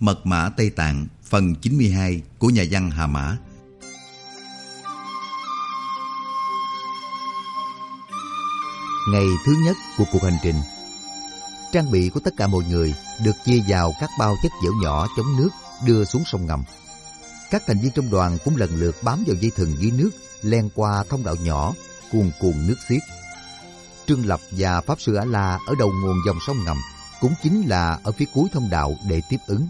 Mật mã Tây Tạng phần 92 của nhà văn Hà Mã. Ngày thứ nhất của cuộc hành trình, trang bị của tất cả mọi người được chia vào các bao chất dẻo nhỏ chống nước đưa xuống sông ngầm. Các thành viên trong đoàn cũng lần lượt bám vào dây thừng dưới nước, len qua thông đạo nhỏ, cuồn cuộn nước xiết. Trương Lập và Pháp Sư A La ở đầu nguồn dòng sông ngầm, cũng chính là ở phía cuối thông đạo để tiếp ứng.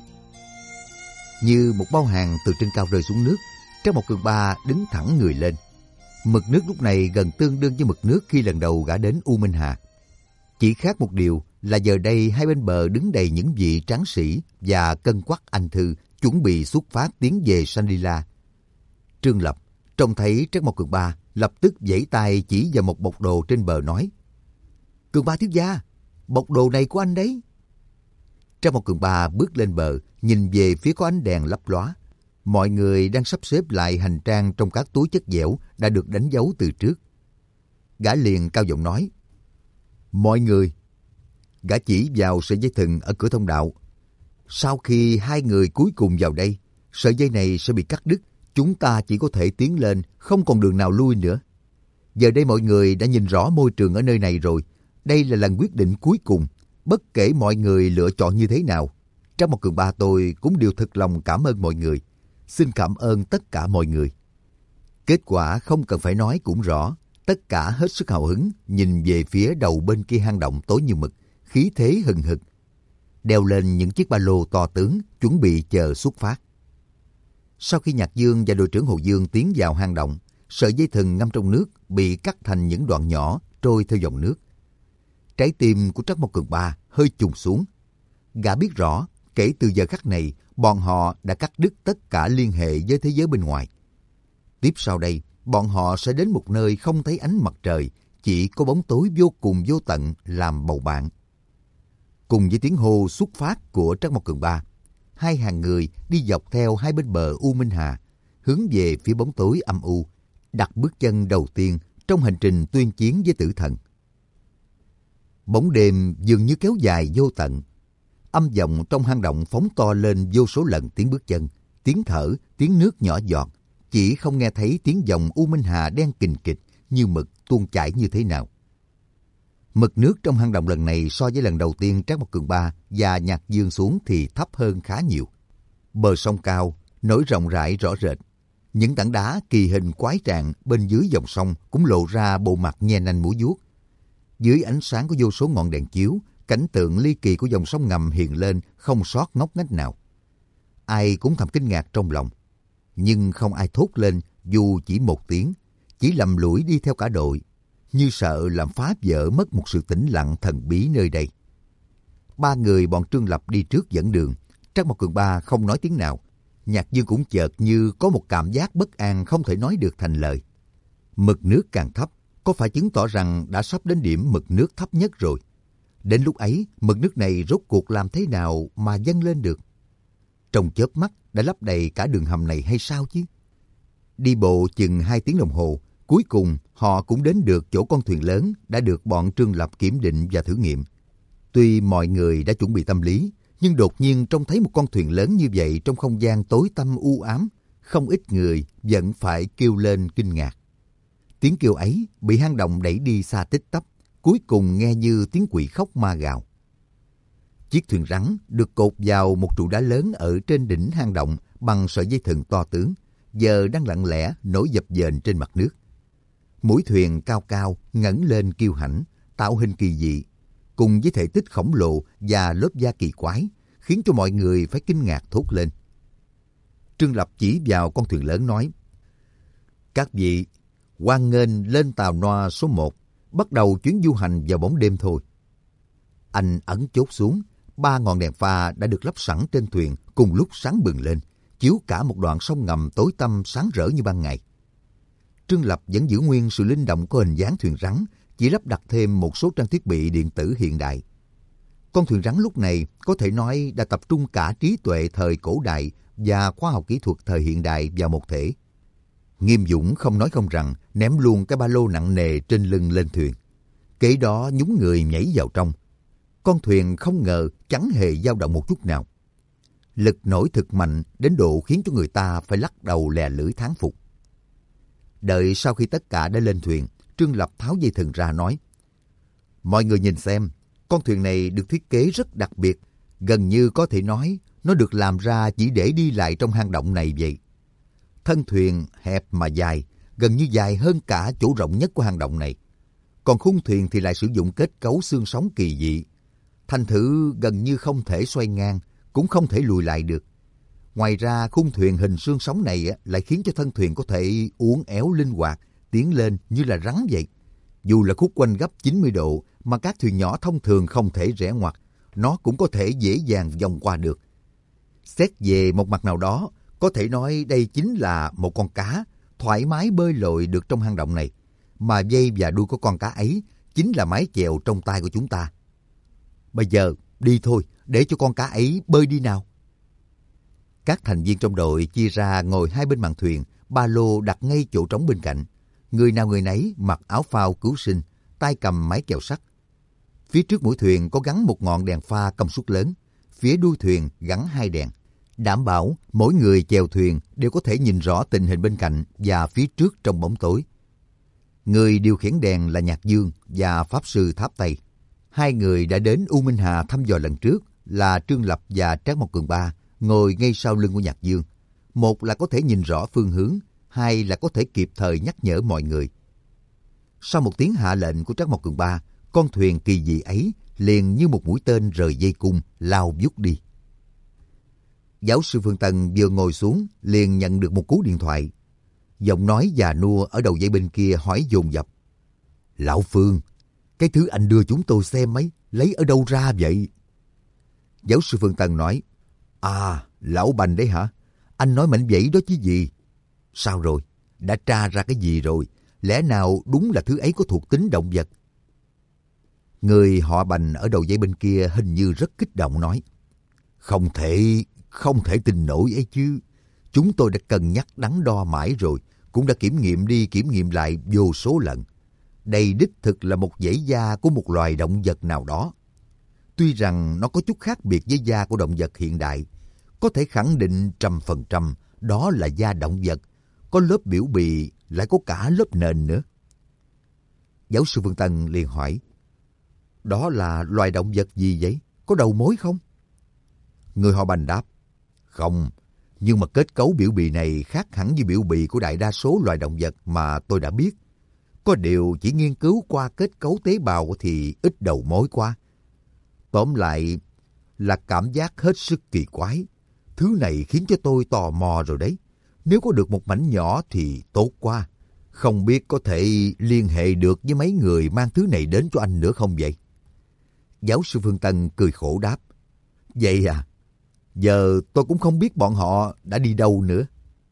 Như một bao hàng từ trên cao rơi xuống nước, Trác Mộc Cường Ba đứng thẳng người lên. Mực nước lúc này gần tương đương với mực nước khi lần đầu gã đến U Minh Hà. Chỉ khác một điều là giờ đây hai bên bờ đứng đầy những vị tráng sĩ và cân quắc anh thư chuẩn bị xuất phát tiến về Shangri-La. Trương Lập trông thấy Trác Mộc Cường Ba lập tức giãy tay chỉ vào một bọc đồ trên bờ nói: "Cường Ba thiếu gia, bọc đồ này của anh đấy." Trác Mộc Cường Ba bước lên bờ, nhìn về phía có ánh đèn lấp lóa. Mọi người đang sắp xếp lại hành trang trong các túi chất dẻo đã được đánh dấu từ trước. Gã liền cao giọng nói: "Mọi người." Gã chỉ vào sợi dây thừng ở cửa thông đạo. "Sau khi hai người cuối cùng vào đây, sợi dây này sẽ bị cắt đứt. Chúng ta chỉ có thể tiến lên, không còn đường nào lui nữa. Giờ đây mọi người đã nhìn rõ môi trường ở nơi này rồi. Đây là lần quyết định cuối cùng. Bất kể mọi người lựa chọn như thế nào, Trác Mộc Cường Ba tôi cũng đều thực lòng cảm ơn mọi người. Xin cảm ơn tất cả mọi người." Kết quả không cần phải nói cũng rõ. Tất cả hết sức hào hứng nhìn về phía đầu bên kia hang động tối như mực, khí thế hừng hực, đeo lên những chiếc ba lô to tướng chuẩn bị chờ xuất phát. Sau khi Nhạc Dương và đội trưởng Hồ Dương tiến vào hang động, sợi dây thừng ngâm trong nước bị cắt thành những đoạn nhỏ trôi theo dòng nước. Trái tim của Trác Mộc Cường Ba hơi chùng xuống. Gã biết rõ kể từ giờ khắc này bọn họ đã cắt đứt tất cả liên hệ với thế giới bên ngoài. Tiếp sau đây bọn họ sẽ đến một nơi không thấy ánh mặt trời, chỉ có bóng tối vô cùng vô tận làm bầu bạn. Cùng với tiếng hô xuất phát của Trác Mộc Cường Ba, hai hàng người đi dọc theo hai bên bờ U Minh Hà, hướng về phía bóng tối âm u, đặt bước chân đầu tiên trong hành trình tuyên chiến với tử thần. Bóng đêm dường như kéo dài vô tận. Âm vọng trong hang động phóng to lên vô số lần tiếng bước chân, tiếng thở, tiếng nước nhỏ giọt, chỉ không nghe thấy tiếng dòng U Minh Hà đen kình kịch như mực tuôn chảy như thế nào. Mực nước trong hang động lần này so với lần đầu tiên Trác Mộc Cường Ba và Nhạc Dương xuống thì thấp hơn khá nhiều. Bờ sông cao, nổi rộng rãi rõ rệt. Những tảng đá kỳ hình quái trạng bên dưới dòng sông cũng lộ ra bộ mặt nhe nanh múa vuốt. Dưới ánh sáng của vô số ngọn đèn chiếu, cảnh tượng ly kỳ của dòng sông ngầm hiện lên không sót ngóc ngách nào. Ai cũng thầm kinh ngạc trong lòng, nhưng không ai thốt lên dù chỉ một tiếng, chỉ lầm lũi đi theo cả đội, như sợ làm phá vỡ mất một sự tĩnh lặng thần bí nơi đây. Ba người bọn Trương Lập đi trước dẫn đường, Trác Mộc Cường Ba không nói tiếng nào. Nhạc Dương cũng chợt như có một cảm giác bất an không thể nói được thành lời. Mực nước càng thấp, có phải chứng tỏ rằng đã sắp đến điểm mực nước thấp nhất rồi? Đến lúc ấy, mực nước này rốt cuộc làm thế nào mà dâng lên được? Trong chớp mắt đã lấp đầy cả đường hầm này hay sao chứ? Đi bộ chừng 2 tiếng đồng hồ, cuối cùng họ cũng đến được chỗ con thuyền lớn đã được bọn Trương Lập kiểm định và thử nghiệm. Tuy mọi người đã chuẩn bị tâm lý, nhưng đột nhiên trông thấy một con thuyền lớn như vậy trong không gian tối tăm u ám, không ít người vẫn phải kêu lên kinh ngạc. Tiếng kêu ấy bị hang động đẩy đi xa tích tắp, cuối cùng nghe như tiếng quỷ khóc ma gào. Chiếc thuyền rắn được cột vào một trụ đá lớn ở trên đỉnh hang động bằng sợi dây thừng to tướng, giờ đang lặng lẽ nổi dập dềnh trên mặt nước. Mũi thuyền cao cao ngẩng lên kiêu hãnh, tạo hình kỳ dị, cùng với thể tích khổng lồ và lớp da kỳ quái, khiến cho mọi người phải kinh ngạc thốt lên. Trương Lập chỉ vào con thuyền lớn nói: "Các vị, hoan nghênh lên tàu Noa số 1, bắt đầu chuyến du hành vào bóng đêm thôi." Anh ấn chốt xuống, 3 ngọn đèn pha đã được lắp sẵn trên thuyền cùng lúc sáng bừng lên, chiếu cả một đoạn sông ngầm tối tăm sáng rỡ như ban ngày. Trương Lập vẫn giữ nguyên sự linh động của hình dáng thuyền rắn, chỉ lắp đặt thêm một số trang thiết bị điện tử hiện đại. Con thuyền rắn lúc này có thể nói đã tập trung cả trí tuệ thời cổ đại và khoa học kỹ thuật thời hiện đại vào một thể. Nghiêm Dũng không nói không rằng ném luôn cái ba lô nặng nề trên lưng lên thuyền. Kế đó nhúng người nhảy vào trong. Con thuyền không ngờ chẳng hề dao động một chút nào. Lực nổi thực mạnh đến độ khiến cho người ta phải lắc đầu lè lưỡi thán phục. Đợi sau khi tất cả đã lên thuyền, Trương Lập tháo dây thừng ra nói: mọi người nhìn xem, con thuyền này được thiết kế rất đặc biệt, gần như có thể nói nó được làm ra chỉ để đi lại trong hang động này vậy. Thân thuyền hẹp mà dài, gần như dài hơn cả chỗ rộng nhất của hang động này. Còn khung thuyền thì lại sử dụng kết cấu xương sống kỳ dị. Thành thử gần như không thể xoay ngang, cũng không thể lùi lại được. Ngoài ra khung thuyền hình xương sống này lại khiến cho thân thuyền có thể uốn éo linh hoạt, tiến lên như là rắn vậy. Dù là khúc quanh gấp 90 độ mà các thuyền nhỏ thông thường không thể rẽ ngoặt, nó cũng có thể dễ dàng vòng qua được. Xét về một mặt nào đó, có thể nói đây chính là một con cá thoải mái bơi lội được trong hang động này, mà dây và đuôi của con cá ấy chính là mái chèo trong tay của chúng ta. Bây giờ đi thôi, để cho con cá ấy bơi đi nào. Các thành viên trong đội chia ra ngồi hai bên mạn thuyền, ba lô đặt ngay chỗ trống bên cạnh. Người nào người nấy mặc áo phao cứu sinh, tay cầm máy chèo sắt. Phía trước mũi thuyền có gắn một ngọn đèn pha công suất lớn, phía đuôi thuyền gắn hai đèn, đảm bảo mỗi người chèo thuyền đều có thể nhìn rõ tình hình bên cạnh và phía trước trong bóng tối. Người điều khiển đèn là Nhạc Dương và Pháp Sư Tháp Tây. Hai người đã đến U Minh Hà thăm dò lần trước là Trương Lập và Trác Mộc Cường Ba ngồi ngay sau lưng của Nhạc Dương. Một là có thể nhìn rõ phương hướng, hai là có thể kịp thời nhắc nhở mọi người. Sau một tiếng hạ lệnh của Trác Mộc Cường Ba, con thuyền kỳ dị ấy liền như một mũi tên rời dây cung lao vút đi. Giáo sư Phương Tân vừa ngồi xuống liền nhận được một cú điện thoại. Giọng nói già nua ở đầu dây bên kia hỏi dồn dập: Lão Phương, cái thứ anh đưa chúng tôi xem ấy, lấy ở đâu ra vậy? Giáo sư Phương Tân nói: À, lão Bành đấy hả? Anh nói mảnh vẩy đó chứ gì? Sao rồi? Đã tra ra cái gì rồi? Lẽ nào đúng là thứ ấy có thuộc tính động vật? Người họ Bành ở đầu dây bên kia hình như rất kích động nói: Không thể tin nổi ấy chứ. Chúng tôi đã cân nhắc đắn đo mãi rồi, cũng đã kiểm nghiệm đi kiểm nghiệm lại vô số lần. Đây đích thực là một dãy da của một loài động vật nào đó. Tuy rằng nó có chút khác biệt với da của động vật hiện đại, có thể khẳng định 100% đó là da động vật, có lớp biểu bì, lại có cả lớp nền nữa. Giáo sư Phương Tân liền hỏi: Đó là loài động vật gì vậy? Có đầu mối không? Người họ Bành đáp: Không, nhưng mà kết cấu biểu bì này khác hẳn với biểu bì của đại đa số loài động vật mà tôi đã biết. Có điều chỉ nghiên cứu qua kết cấu tế bào thì ít đầu mối quá. Tóm lại là cảm giác hết sức kỳ quái. Thứ này khiến cho tôi tò mò rồi đấy. Nếu có được một mảnh nhỏ thì tốt quá. Không biết có thể liên hệ được với mấy người mang thứ này đến cho anh nữa không vậy? Giáo sư Phương Tân cười khổ đáp: Vậy à? Giờ tôi cũng không biết bọn họ đã đi đâu nữa.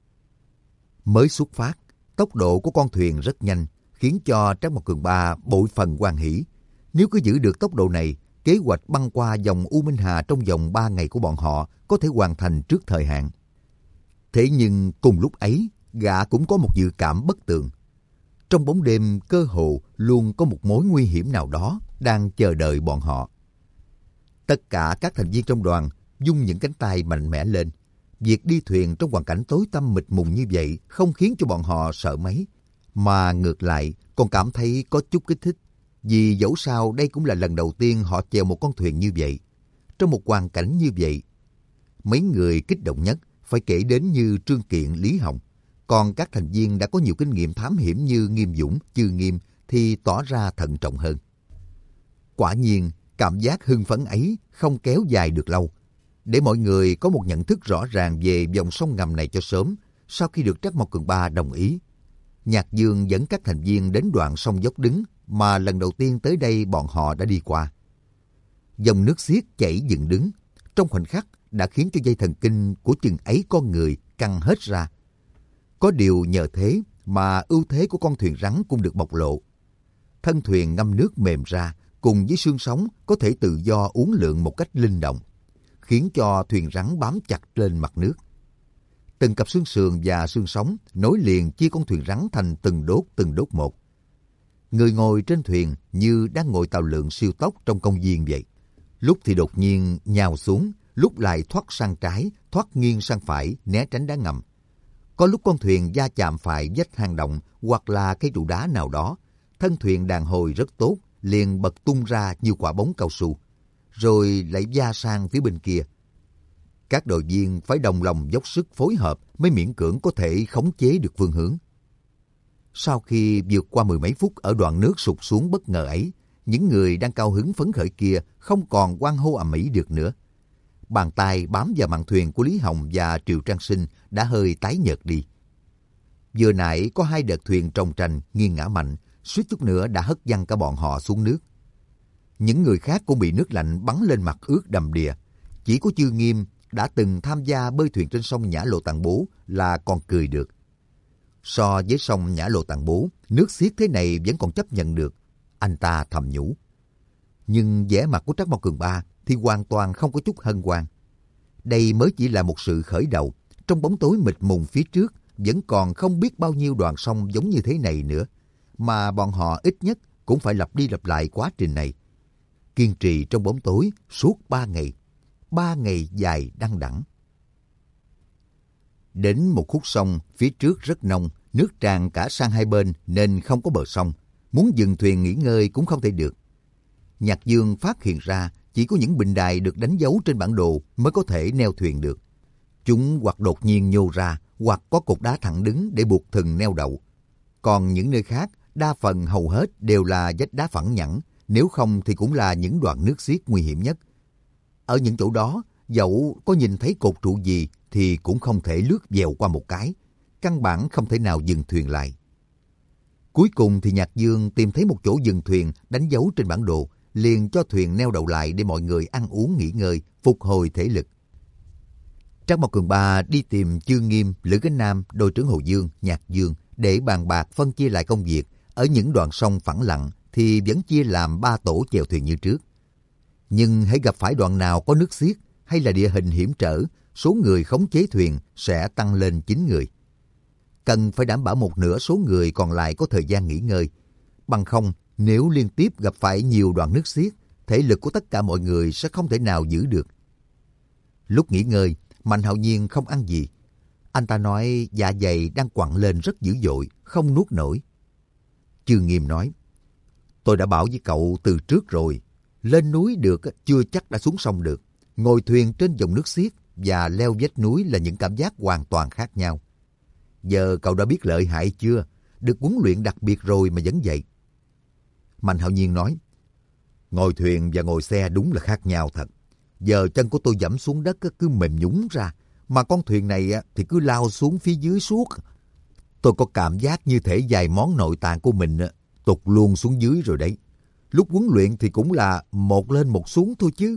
Mới xuất phát, tốc độ của con thuyền rất nhanh, khiến cho Trác Mộc Cường Ba bội phần hoan hỉ. Nếu cứ giữ được tốc độ này, kế hoạch băng qua dòng U Minh Hà trong vòng 3 ngày của bọn họ có thể hoàn thành trước thời hạn. Thế nhưng cùng lúc ấy, gã cũng có một dự cảm bất tường. Trong bóng đêm cơ hồ luôn có một mối nguy hiểm nào đó đang chờ đợi bọn họ. Tất cả các thành viên trong đoàn vung những cánh tay mạnh mẽ lên. Việc đi thuyền trong hoàn cảnh tối tăm mịt mùng như vậy không khiến cho bọn họ sợ mấy, mà ngược lại còn cảm thấy có chút kích thích. Vì dẫu sao đây cũng là lần đầu tiên họ chèo một con thuyền như vậy. Trong một hoàn cảnh như vậy, mấy người kích động nhất phải kể đến như Trương Kiện, Lý Hồng. Còn các thành viên đã có nhiều kinh nghiệm thám hiểm như Nghiêm Dũng, Chư Nghiêm thì tỏ ra thận trọng hơn. Quả nhiên, cảm giác hưng phấn ấy không kéo dài được lâu. Để mọi người có một nhận thức rõ ràng về dòng sông ngầm này cho sớm, sau khi được Trác Mộc Cường Ba đồng ý, Nhạc Dương dẫn các thành viên đến đoạn sông dốc đứng mà lần đầu tiên tới đây bọn họ đã đi qua. Dòng nước xiết chảy dựng đứng, trong khoảnh khắc đã khiến cho dây thần kinh của chừng ấy con người căng hết ra. Có điều nhờ thế mà ưu thế của con thuyền rắn cũng được bộc lộ. Thân thuyền ngâm nước mềm ra, cùng với xương sống có thể tự do uốn lượn một cách linh động, khiến cho thuyền rắn bám chặt lên mặt nước. Từng cặp xương sườn và xương sống nối liền chia con thuyền rắn thành từng đốt một. Người ngồi trên thuyền như đang ngồi tàu lượn siêu tốc trong công viên vậy. Lúc thì đột nhiên nhào xuống, lúc lại thoát sang trái, thoát nghiêng sang phải, né tránh đá ngầm. Có lúc con thuyền va chạm phải vách hang động hoặc là cây trụ đá nào đó. Thân thuyền đàn hồi rất tốt, liền bật tung ra như quả bóng cao su, rồi lại va sang phía bên kia. Các đội viên phải đồng lòng dốc sức phối hợp mới miễn cưỡng có thể khống chế được phương hướng. Sau khi vượt qua 10 mấy phút ở đoạn nước sụt xuống bất ngờ ấy, những người đang cao hứng phấn khởi kia không còn hoan hô ầm ĩ được nữa. Bàn tay bám vào mạn thuyền của Lý Hồng và Triệu Trang Sinh đã hơi tái nhợt đi. Vừa nãy có 2 đợt thuyền trồng tranh nghiêng ngã mạnh, suýt chút nữa đã hất văng cả bọn họ xuống nước. Những người khác cũng bị nước lạnh bắn lên mặt ướt đầm đìa. Chỉ có Chư Nghiêm đã từng tham gia bơi thuyền trên sông Nhã Lộ Tạng Bố là còn cười được. So với sông Nhã Lộ Tạng Bố, nước xiết thế này vẫn còn chấp nhận được, anh ta thầm nhủ. Nhưng vẻ mặt của Trác Mao Cường Ba thì hoàn toàn không có chút hân hoan. Đây mới chỉ là một sự khởi đầu. Trong bóng tối mịt mùng phía trước vẫn còn không biết bao nhiêu đoạn sông giống như thế này nữa, mà bọn họ ít nhất cũng phải lặp đi lặp lại quá trình này. Kiên trì trong bóng tối suốt 3 ngày. 3 ngày dài đăng đẳng. Đến một khúc sông, phía trước rất nông, nước tràn cả sang hai bên nên không có bờ sông. Muốn dừng thuyền nghỉ ngơi cũng không thể được. Nhạc Dương phát hiện ra chỉ có những bình đài được đánh dấu trên bản đồ mới có thể neo thuyền được. Chúng hoặc đột nhiên nhô ra, hoặc có cột đá thẳng đứng để buộc thừng neo đậu. Còn những nơi khác, đa phần hầu hết đều là vách đá phẳng nhẵn, nếu không thì cũng là những đoạn nước xiết nguy hiểm nhất. Ở những chỗ đó, dẫu có nhìn thấy cột trụ gì thì cũng không thể lướt dèo qua một cái, căn bản không thể nào dừng thuyền lại. Cuối cùng thì Nhạc Dương tìm thấy một chỗ dừng thuyền đánh dấu trên bản đồ, liền cho thuyền neo đậu lại để mọi người ăn uống nghỉ ngơi, phục hồi thể lực. Trác Mao Cường Ba đi tìm Chư Nghiêm, Lữ Cánh Nam, đội trưởng Hồ Dương, Nhạc Dương để bàn bạc phân chia lại công việc. Ở những đoạn sông phẳng lặng thì vẫn chia làm 3 tổ chèo thuyền như trước. Nhưng hãy gặp phải đoạn nào có nước xiết hay là địa hình hiểm trở, số người khống chế thuyền sẽ tăng lên 9 người. Cần phải đảm bảo một nửa số người còn lại có thời gian nghỉ ngơi. Bằng không, nếu liên tiếp gặp phải nhiều đoạn nước xiết, thể lực của tất cả mọi người sẽ không thể nào giữ được. Lúc nghỉ ngơi, Mạnh Hạo Nhiên không ăn gì. Anh ta nói dạ dày đang quặn lên rất dữ dội, không nuốt nổi. Chư Nghiêm nói, tôi đã bảo với cậu từ trước rồi, lên núi được chưa chắc đã xuống sông được. Ngồi thuyền trên dòng nước xiết và leo vách núi là những cảm giác hoàn toàn khác nhau. Giờ cậu đã biết lợi hại chưa? Được huấn luyện đặc biệt rồi mà vẫn vậy. Mạnh Hạo Nhiên nói, ngồi thuyền và ngồi xe đúng là khác nhau thật. Giờ chân của tôi dẫm xuống đất cứ mềm nhũn ra, mà con thuyền này thì cứ lao xuống phía dưới suốt. Tôi có cảm giác như thể vài món nội tạng của mình tụt luôn xuống dưới rồi đấy. Lúc huấn luyện thì cũng là một lên một xuống thôi chứ.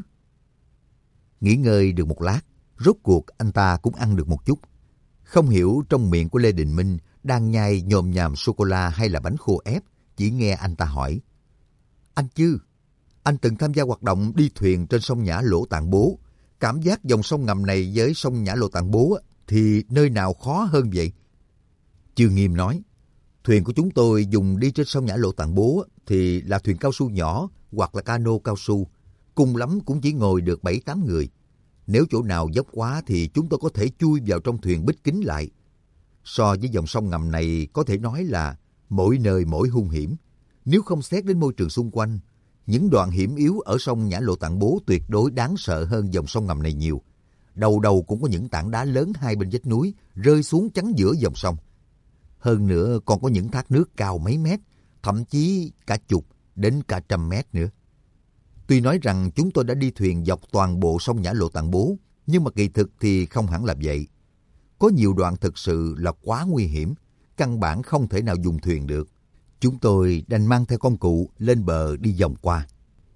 Nghỉ ngơi được một lát, rốt cuộc anh ta cũng ăn được một chút. Không hiểu trong miệng của Lê Đình Minh đang nhai nhồm nhàm sô-cô-la hay là bánh khô ép, chỉ nghe anh ta hỏi. Anh Chư, anh từng tham gia hoạt động đi thuyền trên sông Nhã Lỗ Tạng Bố. Cảm giác dòng sông ngầm này với sông Nhã Lỗ Tạng Bố thì nơi nào khó hơn vậy? Chư Nghiêm nói, thuyền của chúng tôi dùng đi trên sông Nhã Lỗ Tạng Bố thì là thuyền cao su nhỏ hoặc là cano cao su. Cùng lắm cũng chỉ ngồi được 7-8 người. Nếu chỗ nào dốc quá thì chúng tôi có thể chui vào trong thuyền bít kín lại. So với dòng sông ngầm này có thể nói là mỗi nơi mỗi hung hiểm. Nếu không xét đến môi trường xung quanh, những đoạn hiểm yếu ở sông Nhã Lộ Tạng Bố tuyệt đối đáng sợ hơn dòng sông ngầm này nhiều. Đầu đầu cũng có những tảng đá lớn hai bên vách núi rơi xuống chắn giữa dòng sông. Hơn nữa còn có những thác nước cao mấy mét, thậm chí cả chục đến cả trăm mét nữa. Tuy nói rằng chúng tôi đã đi thuyền dọc toàn bộ sông Nhã Lộ Tạng Bố, nhưng mà kỳ thực thì không hẳn là vậy. Có nhiều đoạn thực sự là quá nguy hiểm, căn bản không thể nào dùng thuyền được. Chúng tôi đành mang theo công cụ lên bờ đi vòng qua.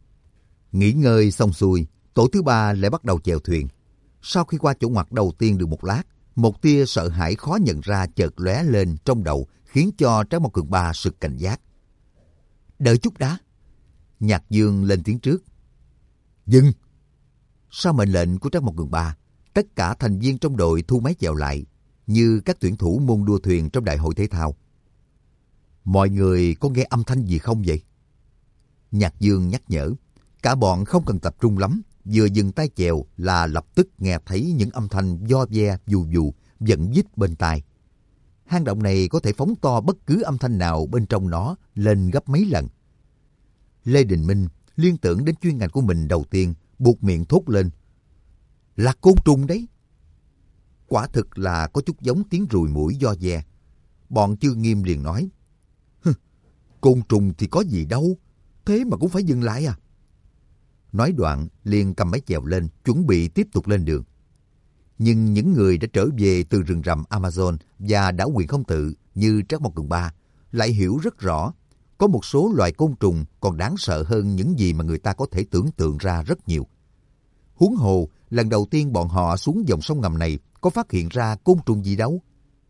Nghỉ ngơi xong xuôi, tổ thứ ba lại bắt đầu chèo thuyền. Sau khi qua chỗ ngoặt đầu tiên được một lát, một tia sợ hãi khó nhận ra chợt lóe lên trong đầu, khiến cho Trác Mao Cường Ba sực cảnh giác. Đợi chút đã. Nhạc Dương lên tiếng trước. Dừng! Sau mệnh lệnh của Trác Mao Cường Ba, tất cả thành viên trong đội thu máy chèo lại, như các tuyển thủ môn đua thuyền trong đại hội thể thao. Mọi người có nghe âm thanh gì không vậy? Nhạc Dương nhắc nhở. Cả bọn không cần tập trung lắm, vừa dừng tay chèo là lập tức nghe thấy những âm thanh vo ve vù vù vẫn vít bên tai. Hang động này có thể phóng to bất cứ âm thanh nào bên trong nó lên gấp mấy lần. Lê Đình Minh liên tưởng đến chuyên ngành của mình đầu tiên, buột miệng thốt lên. Là côn trùng đấy. Quả thực là có chút giống tiếng ruồi muỗi vo ve. Bọn Chư Nghiêm liền nói. Côn trùng thì có gì đâu, thế mà cũng phải dừng lại à? Nói đoạn liền cầm máy chèo lên, chuẩn bị tiếp tục lên đường. Nhưng những người đã trở về từ rừng rậm Amazon và đảo Quyền Không Tự như Trác Mộc Cường Ba lại hiểu rất rõ, có một số loài côn trùng còn đáng sợ hơn những gì mà người ta có thể tưởng tượng ra rất nhiều. Huống hồ, lần đầu tiên bọn họ xuống dòng sông ngầm này có phát hiện ra côn trùng gì đâu.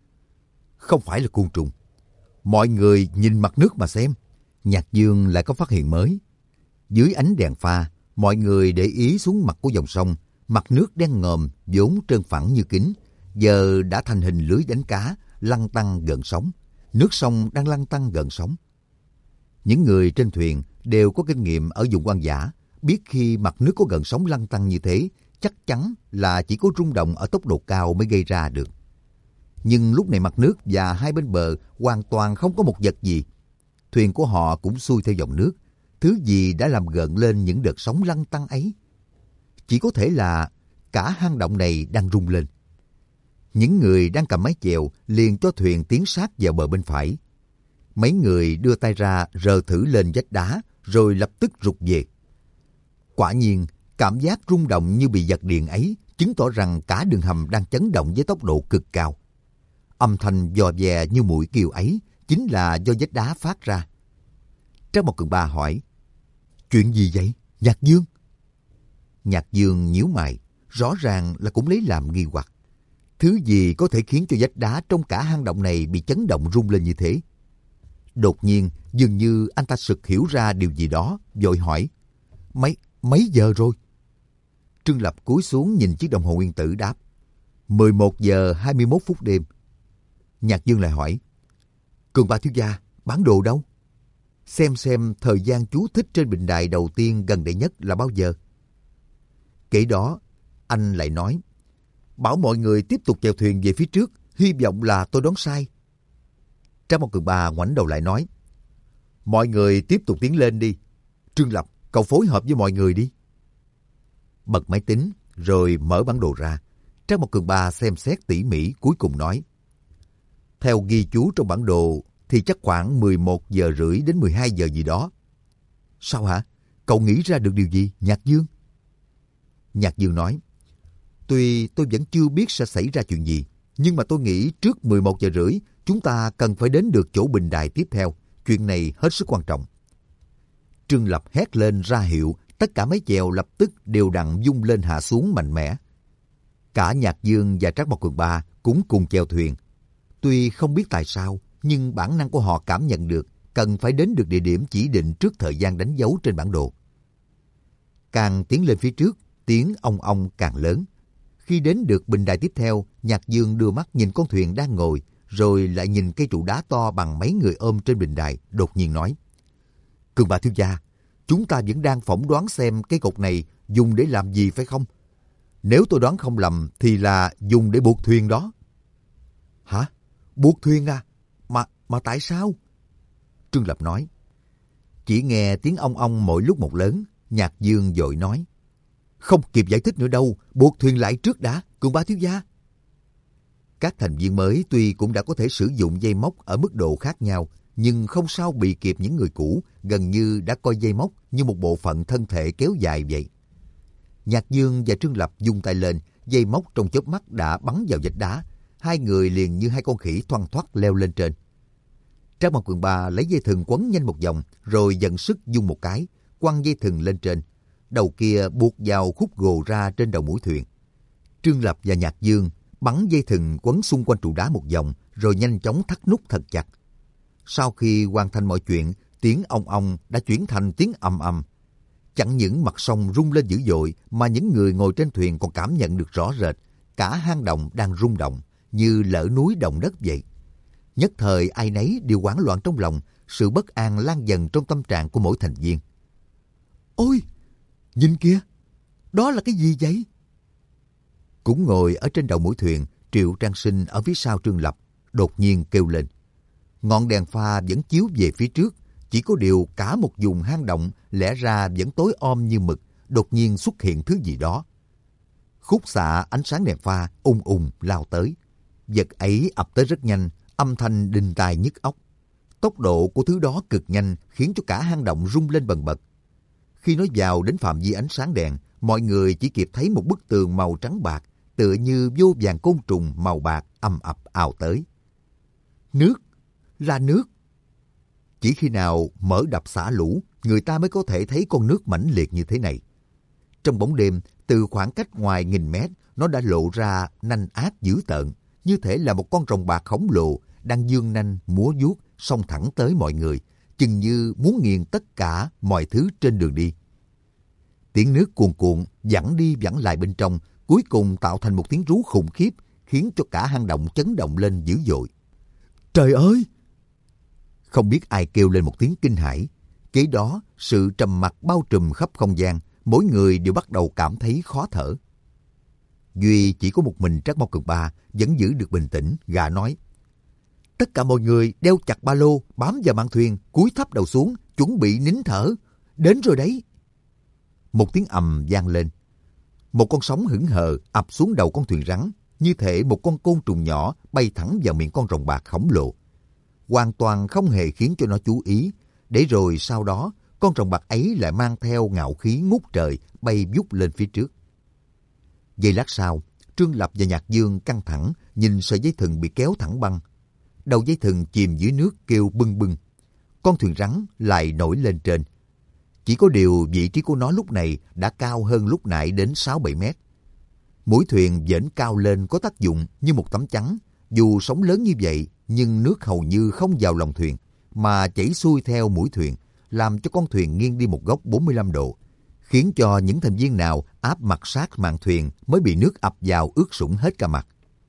Không phải là côn trùng. Mọi người nhìn mặt nước mà xem. Nhạc Dương lại có phát hiện mới. Dưới ánh đèn pha, mọi người để ý xuống mặt của dòng sông. Mặt nước đen ngòm, vốn trơn phẳng như kính, giờ đã thành hình lưới đánh cá, lăn tăn gần sóng. Nước sông đang lăn tăn gần sóng. Những người trên thuyền đều có kinh nghiệm ở vùng hoang dã, biết khi mặt nước có gần sóng lăn tăn như thế, chắc chắn là chỉ có rung động ở tốc độ cao mới gây ra được. Nhưng lúc này mặt nước và hai bên bờ hoàn toàn không có một vật gì. Thuyền của họ cũng xuôi theo dòng nước. Thứ gì đã làm gợn lên những đợt sóng lăn tăn ấy? Chỉ có thể là cả hang động này đang rung lên. Những người đang cầm mái chèo liền cho thuyền tiến sát vào bờ bên phải. Mấy người đưa tay ra rờ thử lên vách đá rồi lập tức rụt về. Quả nhiên, cảm giác rung động như bị giật điện ấy chứng tỏ rằng cả đường hầm đang chấn động với tốc độ cực cao. Âm thanh dò dè như mũi kêu ấy chính là do vách đá phát ra. Trác Mộc Cường Ba hỏi, chuyện gì vậy, Nhạc Dương? Nhạc Dương nhíu mày, rõ ràng là cũng lấy làm nghi hoặc. Thứ gì có thể khiến cho vách đá trong cả hang động này bị chấn động rung lên như thế? Đột nhiên, dường như anh ta sực hiểu ra điều gì đó, vội hỏi, mấy giờ rồi? Trương Lập cúi xuống nhìn chiếc đồng hồ nguyên tử đáp, 11 giờ 21 phút đêm. Nhạc Dương lại hỏi, Cường Ba thiếu gia, bản đồ đâu? Xem thời gian chú thích trên bình đài đầu tiên gần đây nhất là bao giờ? Kể đó, anh lại nói, bảo mọi người tiếp tục chèo thuyền về phía trước, hy vọng là tôi đoán sai. Trác Mộc Cường Ba ngoảnh đầu lại nói, mọi người tiếp tục tiến lên đi. Trương Lập, cậu phối hợp với mọi người đi. Bật máy tính, rồi mở bản đồ ra. Trác Mộc Cường Ba xem xét tỉ mỉ, cuối cùng nói, theo ghi chú trong bản đồ thì chắc khoảng 11 giờ rưỡi đến 12 giờ gì đó. Sao hả? Cậu nghĩ ra được điều gì, Nhạc Dương? Nhạc Dương nói, tuy tôi vẫn chưa biết sẽ xảy ra chuyện gì, nhưng mà tôi nghĩ trước 11 giờ rưỡi chúng ta cần phải đến được chỗ bình đài tiếp theo. Chuyện này hết sức quan trọng. Trương Lập hét lên ra hiệu, tất cả mái chèo lập tức đều đặn vung lên hạ xuống mạnh mẽ. Cả Nhạc Dương và Trác Mộc Cường Ba cũng cùng chèo thuyền. Tuy không biết tại sao, nhưng bản năng của họ cảm nhận được cần phải đến được địa điểm chỉ định trước thời gian đánh dấu trên bản đồ. Càng tiến lên phía trước, tiếng ong ong càng lớn. Khi đến được bình đài tiếp theo, Nhạc Dương đưa mắt nhìn con thuyền đang ngồi, rồi lại nhìn cây trụ đá to bằng mấy người ôm trên bình đài, đột nhiên nói, Cường Ba thiếu gia, chúng ta vẫn đang phỏng đoán xem cái cột này dùng để làm gì phải không? Nếu tôi đoán không lầm thì là dùng để buộc thuyền đó. Hả? Buộc thuyền à? Mà tại sao? Trương Lập nói. Chỉ nghe tiếng ong ong mỗi lúc một lớn, Nhạc Dương vội nói, không kịp giải thích nữa đâu, buộc thuyền lại trước đã, Cường Ba thiếu gia. Các thành viên mới tuy cũng đã có thể sử dụng dây móc ở mức độ khác nhau, nhưng không sao bị kịp những người cũ, gần như đã coi dây móc như một bộ phận thân thể kéo dài vậy. Nhạc Dương và Trương Lập vung tay lên, dây móc trong chớp mắt đã bắn vào vách đá. Hai người liền như hai con khỉ thoăn thoắt leo lên trên. Trác Mộc Cường Ba lấy dây thừng quấn nhanh một vòng, rồi dần sức vung một cái, quăng dây thừng lên trên. Đầu kia buộc vào khúc gồ ra trên đầu mũi thuyền. Trương Lập và Nhạc Dương bắn dây thừng quấn xung quanh trụ đá một vòng, rồi nhanh chóng thắt nút thật chặt. Sau khi hoàn thành mọi chuyện, tiếng ong ong đã chuyển thành tiếng ầm ầm. Chẳng những mặt sông rung lên dữ dội, mà những người ngồi trên thuyền còn cảm nhận được rõ rệt cả hang động đang rung động, như lở núi động đất vậy. Nhất thời ai nấy đều hoảng loạn trong lòng, sự bất an lan dần trong tâm trạng của mỗi thành viên. Ôi, nhìn kìa, Đó là cái gì vậy? Cũng ngồi ở trên đầu mũi thuyền, Triệu Trang Sinh ở phía sau Trương Lập, đột nhiên kêu lên. Ngọn đèn pha vẫn chiếu về phía trước, chỉ có điều cả một vùng hang động lẽ ra vẫn tối om như mực, đột nhiên xuất hiện thứ gì đó. Khúc xạ ánh sáng đèn pha ung ung lao tới. Vật ấy ập tới rất nhanh, âm thanh đinh tai nhức óc. Tốc độ của thứ đó cực nhanh khiến cho cả hang động rung lên bần bật. Khi nó vào đến phạm vi ánh sáng đèn, mọi người chỉ kịp thấy một bức tường màu trắng bạc, tựa như vô vàn côn trùng màu bạc ầm ập ào tới. Nước, là nước. Chỉ khi nào mở đập xả lũ, người ta mới có thể thấy con nước mãnh liệt như thế này. Trong bóng đêm, từ khoảng cách ngoài nghìn mét, nó đã lộ ra nanh ác dữ tợn, như thể là một con rồng bạc khổng lồ đang giương nanh múa vuốt xông thẳng tới mọi người, chừng như muốn nghiền tất cả mọi thứ trên đường đi. Tiếng nước cuồn cuộn vẳng đi vẳng lại bên trong, cuối cùng tạo thành một tiếng rú khủng khiếp, khiến cho cả hang động chấn động lên dữ dội. Trời ơi! Không biết ai kêu lên một tiếng kinh hãi. Kế đó, sự trầm mặc bao trùm khắp không gian, mỗi người đều bắt đầu cảm thấy khó thở. Duy chỉ có một mình Trác Mao Cường Ba vẫn giữ được bình tĩnh, gã nói. Tất cả mọi người đeo chặt ba lô, bám vào mạn thuyền, cúi thấp đầu xuống, chuẩn bị nín thở. Đến rồi đấy! Một tiếng ầm vang lên. Một con sóng hững hờ ập xuống đầu con thuyền rắn, như thể một con côn trùng nhỏ bay thẳng vào miệng con rồng bạc khổng lồ. Hoàn toàn không hề khiến cho nó chú ý, để rồi sau đó, con rồng bạc ấy lại mang theo ngạo khí ngút trời bay vút lên phía trước. Giây lát sau, Trương Lập và Nhạc Dương căng thẳng nhìn sợi dây thừng bị kéo thẳng băng. Đầu dây thừng chìm dưới nước kêu bưng bưng. Con thuyền rắn lại nổi lên trên. Chỉ có điều vị trí của nó lúc này đã cao hơn lúc nãy đến 6-7 mét. Mũi thuyền vểnh cao lên có tác dụng như một tấm chắn. Dù sóng lớn như vậy, nhưng nước hầu như không vào lòng thuyền, mà chảy xuôi theo mũi thuyền, làm cho con thuyền nghiêng đi một góc 45 độ, khiến cho những thành viên nào áp mặt sát mạn thuyền mới bị nước ập vào ướt sũng hết cả mặt.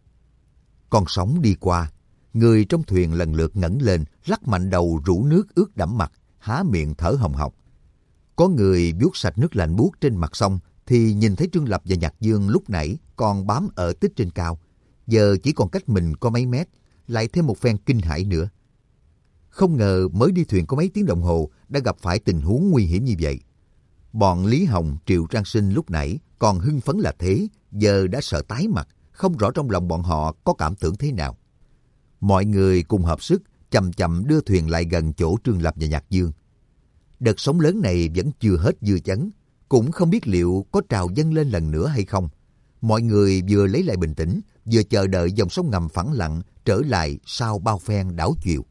Con sóng đi qua, người trong thuyền lần lượt ngẩng lên, lắc mạnh đầu rũ nước ướt đẫm mặt, há miệng thở hồng hộc. Có người vuốt sạch nước lạnh buốt trên mặt sông, thì nhìn thấy Trương Lập và Nhạc Dương lúc nãy còn bám ở tích trên cao, giờ chỉ còn cách mình có mấy mét, lại thêm một phen kinh hãi nữa. Không ngờ mới đi thuyền có mấy tiếng đồng hồ đã gặp phải tình huống nguy hiểm như vậy. Bọn Lý Hồng, Triệu Trang Sinh lúc nãy còn hưng phấn là thế, giờ đã sợ tái mặt, không rõ trong lòng bọn họ có cảm tưởng thế nào. Mọi người cùng hợp sức, chậm chậm đưa thuyền lại gần chỗ Trương Lập và Nhạc Dương. Đợt sóng lớn này vẫn chưa hết dư chấn, cũng không biết liệu có trào dâng lên lần nữa hay không. Mọi người vừa lấy lại bình tĩnh, vừa chờ đợi dòng sông ngầm phẳng lặng trở lại sau bao phen đảo chiều.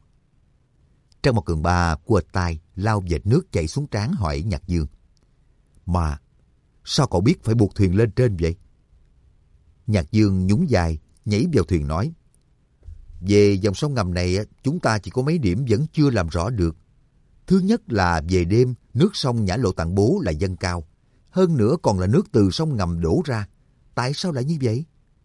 Trác Mao Cường Ba quệt tai lao vệt nước chảy xuống trán hỏi Nhạc Dương. Mà sao cậu biết phải buộc thuyền lên trên vậy? Nhạc Dương nhún vai, nhảy vào thuyền nói. Về dòng sông ngầm này chúng ta chỉ có mấy điểm vẫn chưa làm rõ được. Thứ nhất là về đêm nước sông Nhã Lộ Tạng Bố lại dâng cao. Hơn nữa còn là nước từ sông ngầm đổ ra. Tại sao lại như vậy?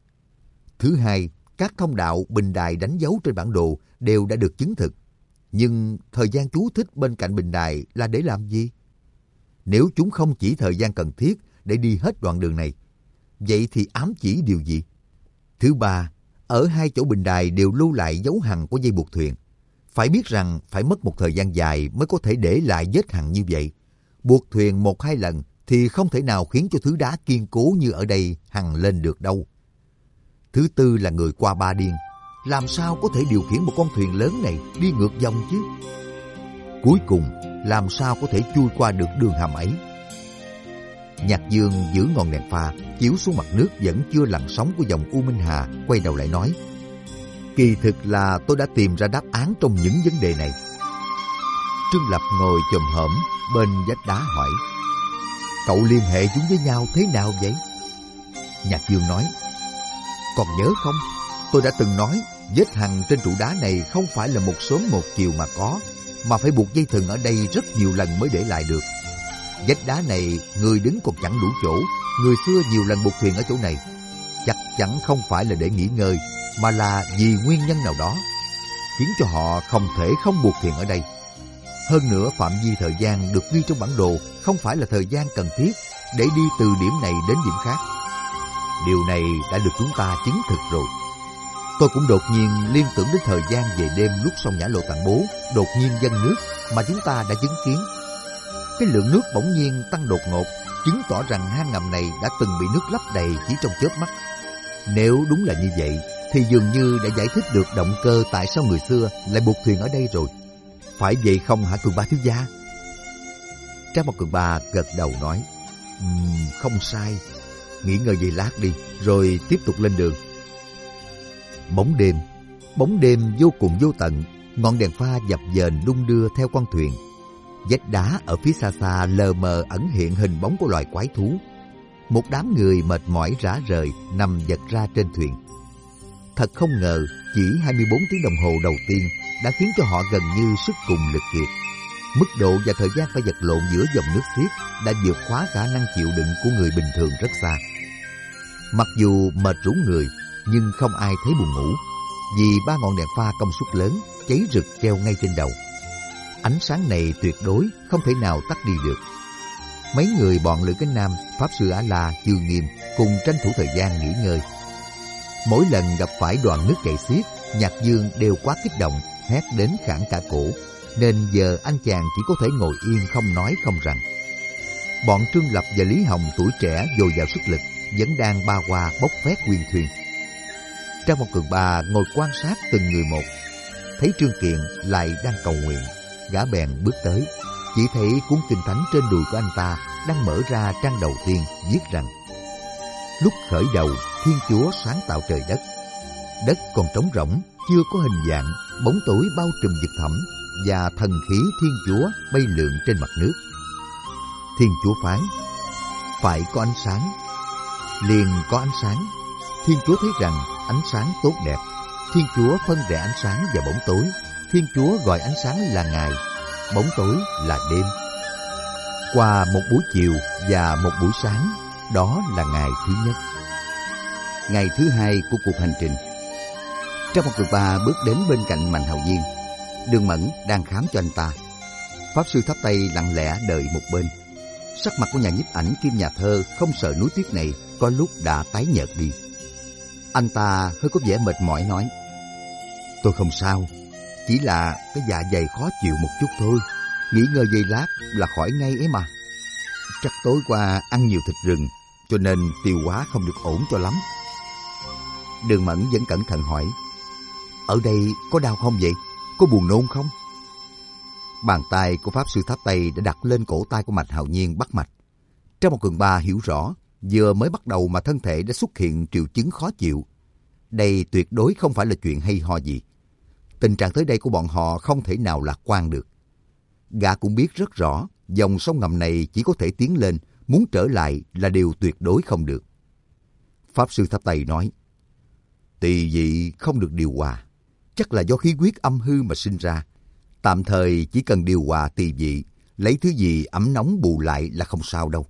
Thứ hai, các thông đạo bình đài đánh dấu trên bản đồ đều đã được chứng thực. Nhưng thời gian chú thích bên cạnh bình đài là để làm gì? Nếu chúng không chỉ thời gian cần thiết để đi hết đoạn đường này, vậy thì ám chỉ điều gì? Thứ ba, ở hai chỗ bình đài đều lưu lại dấu hằn của dây buộc thuyền. Phải biết rằng phải mất một thời gian dài mới có thể để lại vết hằn như vậy. Buộc thuyền 1-2 lần thì không thể nào khiến cho thứ đá kiên cố như ở đây hằn lên được đâu. Thứ tư là người qua ba điên. Làm sao có thể điều khiển một con thuyền lớn này đi ngược dòng chứ? Cuối cùng, làm sao có thể chui qua được đường hầm ấy? Nhạc Dương giữ ngọn đèn pha chiếu xuống mặt nước vẫn chưa lặn sóng của dòng U Minh Hà, quay đầu lại nói. Kỳ thực là tôi đã tìm ra đáp án trong những vấn đề này. Trương Lập ngồi chồm hổm bên vách đá hỏi. Cậu liên hệ chúng với nhau thế nào vậy? Nhạc Dương nói. Còn nhớ không? Tôi đã từng nói vết hằn trên trụ đá này không phải là một sớm một chiều mà có, mà phải buộc dây thừng ở đây rất nhiều lần mới để lại được. Vách đá này người đứng còn chẳng đủ chỗ, người xưa nhiều lần buộc thuyền ở chỗ này. Chắc chắn không phải là để nghỉ ngơi, mà là vì nguyên nhân nào đó, khiến cho họ không thể không buộc thuyền ở đây. Hơn nữa phạm vi thời gian được ghi trong bản đồ không phải là thời gian cần thiết, để đi từ điểm này đến điểm khác. Điều này đã được chúng ta chứng thực rồi. Tôi cũng đột nhiên liên tưởng đến thời gian về đêm lúc sông Nhã Lộ Tạng Bố đột nhiên dâng nước mà chúng ta đã chứng kiến. Cái lượng nước bỗng nhiên tăng đột ngột, chứng tỏ rằng hang ngầm này đã từng bị nước lấp đầy chỉ trong chớp mắt. Nếu đúng là như vậy, thì dường như đã giải thích được động cơ tại sao người xưa lại buộc thuyền ở đây rồi. Phải vậy không hả Cường Ba thiếu gia? Trang Một Cường Ba gật đầu nói, không sai. Nghỉ ngơi giây lát đi, rồi tiếp tục lên đường. Bóng đêm vô cùng vô tận, ngọn đèn pha dập dềnh đung đưa theo con thuyền. Vách đá ở phía xa xa lờ mờ ẩn hiện hình bóng của loài quái thú. Một đám người mệt mỏi rã rời nằm vật ra trên thuyền. Thật không ngờ, chỉ 24 tiếng đồng hồ đầu tiên đã khiến cho họ gần như sức cùng lực kiệt. Mức độ và thời gian phải vật lộn giữa dòng nước xiết đã vượt quá khả năng chịu đựng của người bình thường rất xa. Mặc dù mệt rũ người, nhưng không ai thấy buồn ngủ, vì 3 ngọn đèn pha công suất lớn cháy rực treo ngay trên đầu. Ánh sáng này tuyệt đối không thể nào tắt đi được. Mấy người bọn Lữ Cánh Nam, Pháp Sư Á La, Chương Nghiêm cùng tranh thủ thời gian nghỉ ngơi. Mỗi lần gặp phải đoàn nước chảy xiết, Nhạc Dương đều quá kích động, hét đến khản cả cổ, nên giờ anh chàng chỉ có thể ngồi yên không nói không rằng. Bọn Trương Lập và Lý Hồng tuổi trẻ dồi dào sức lực vẫn đang ba hoa bốc phét nguyên thuyền. Trang Một Cường Ba ngồi quan sát từng người một, thấy Trương Kiện lại đang cầu nguyện, gã bèn bước tới, chỉ thấy cuốn kinh thánh trên đùi của anh ta đang mở ra trang đầu tiên, viết rằng: lúc khởi đầu Thiên Chúa sáng tạo trời đất, đất còn trống rỗng, chưa có hình dạng, bóng tối bao trùm vực thẳm và thần khí Thiên Chúa bay lượn trên mặt nước. Thiên Chúa phán: phải có ánh sáng. Liền có ánh sáng. Thiên Chúa thấy rằng ánh sáng tốt đẹp. Thiên Chúa phân rẽ ánh sáng và bóng tối. Thiên Chúa gọi ánh sáng là ngày, bóng tối là đêm. Qua một buổi chiều và một buổi sáng, đó là ngày thứ nhất. Ngày thứ hai của cuộc hành trình, Trang Một Cường Ba bước đến bên cạnh Mạnh Hạo Nhiên. Đường Mẫn đang khám cho anh ta. Pháp Sư Tháp Tây lặng lẽ đợi một bên. Sắc mặt của nhà nhiếp ảnh kiêm nhà thơ không sợ núi tuyết này có lúc đã tái nhợt đi. Anh ta hơi có vẻ mệt mỏi nói: tôi không sao, chỉ là cái dạ dày khó chịu một chút thôi. Nghỉ ngơi giây lát là khỏi ngay ấy mà. Chắc tối qua ăn nhiều thịt rừng, cho nên tiêu hóa không được ổn cho lắm. Đường Mẫn vẫn cẩn thận hỏi: ở đây có đau không vậy? Có buồn nôn không? Bàn tay của Pháp Sư Tháp Tây đã đặt lên cổ tay của Mạch Hạo Nhiên bắt mạch. Trang Một Cường Ba hiểu rõ, vừa mới bắt đầu mà thân thể đã xuất hiện triệu chứng khó chịu. Đây tuyệt đối không phải là chuyện hay ho gì. Tình trạng tới đây của bọn họ không thể nào lạc quan được. Gã cũng biết rất rõ, dòng sông ngầm này chỉ có thể tiến lên, muốn trở lại là điều tuyệt đối không được. Pháp Sư Tháp Tây nói: tỳ vị không được điều hòa, chắc là do khí huyết âm hư mà sinh ra. Tạm thời chỉ cần điều hòa tỳ vị, lấy thứ gì ấm nóng bù lại là không sao đâu.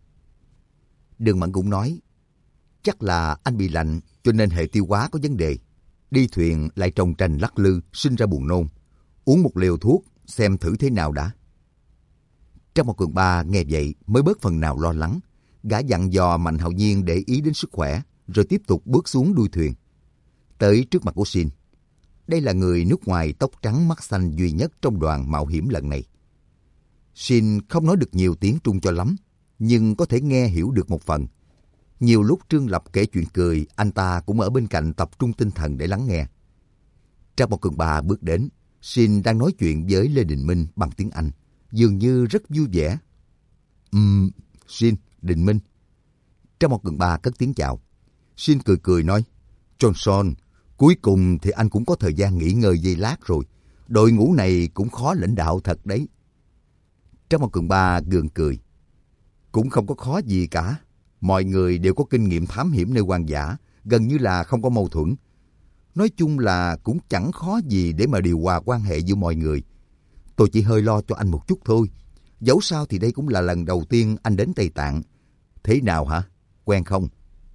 Đường Mẫn cũng nói: chắc là anh bị lạnh cho nên hệ tiêu hóa có vấn đề. Đi thuyền lại trồng trành lắc lư, sinh ra buồn nôn. Uống một liều thuốc xem thử thế nào đã. Trang Một Cường Ba nghe vậy mới bớt phần nào lo lắng. Gã dặn dò Mạnh Hạo Nhiên để ý đến sức khỏe, rồi tiếp tục bước xuống đuôi thuyền. Tới trước mặt của Shin. Đây là người nước ngoài tóc trắng mắt xanh duy nhất trong đoàn mạo hiểm lần này. Shin không nói được nhiều tiếng Trung cho lắm, nhưng có thể nghe hiểu được một phần. Nhiều lúc Trương Lập kể chuyện cười, anh ta cũng ở bên cạnh tập trung tinh thần để lắng nghe. Trang Một Cường Ba bước đến, Shin đang nói chuyện với Lê Đình Minh bằng tiếng Anh, dường như rất vui vẻ. Shin, Đình Minh. Trang Một Cường Ba cất tiếng chào. Shin cười cười nói: Johnson, cuối cùng thì anh cũng có thời gian nghỉ ngơi giây lát rồi. Đội ngũ này cũng khó lãnh đạo thật đấy. Trang Một Cường Ba gượng cười: cũng không có khó gì cả. Mọi người đều có kinh nghiệm thám hiểm nơi hoang dã, gần như là không có mâu thuẫn. Nói chung là cũng chẳng khó gì để mà điều hòa quan hệ giữa mọi người. Tôi chỉ hơi lo cho anh một chút thôi. Dẫu sao thì đây cũng là lần đầu tiên anh đến Tây Tạng. Thế nào hả? Quen không?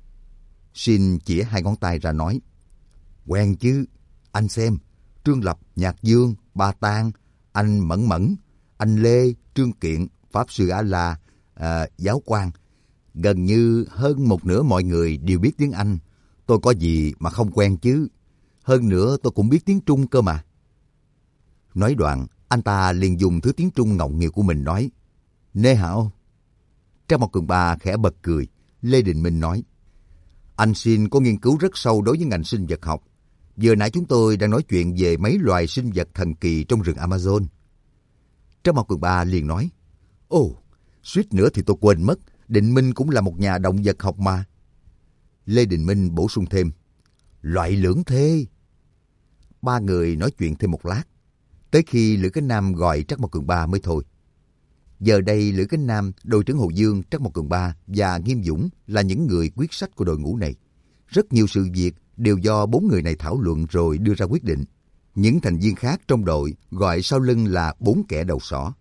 Shin chĩa 2 ngón tay ra nói: quen chứ. Anh xem, Trương Lập, Nhạc Dương, Ba Tang, anh Mẫn Mẫn, anh Lê, Trương Kiện, Pháp Sư Á La, Giáo Quan. Gần như hơn một nửa mọi người đều biết tiếng Anh. Tôi có gì mà không quen chứ. Hơn nữa tôi cũng biết tiếng Trung cơ mà. Nói đoạn, anh ta liền dùng thứ tiếng Trung ngọng nghịu của mình nói: Nê hảo. Trang Mộc Cường Ba khẽ bật cười. Lê Đình Minh nói: Anh Xin có nghiên cứu rất sâu đối với ngành sinh vật học. Vừa nãy chúng tôi đang nói chuyện về mấy loài sinh vật thần kỳ trong rừng Amazon. Trang Mộc Cường Ba liền nói: Ồ, suýt nữa thì tôi quên mất, Định Minh cũng là một nhà động vật học mà. Lê Đình Minh bổ sung thêm: Loại lưỡng thê. Ba người nói chuyện thêm một lát, tới khi Lữ Cánh Nam gọi Trắc Mộc Cường Ba mới thôi. Giờ đây Lữ Cánh Nam, đội trưởng Hồ Dương, Trắc Mộc Cường Ba và Nghiêm Dũng là những người quyết sách của đội ngũ này. Rất nhiều sự việc đều do 4 người này thảo luận rồi đưa ra quyết định. Những thành viên khác trong đội gọi sau lưng là 4 kẻ đầu sỏ.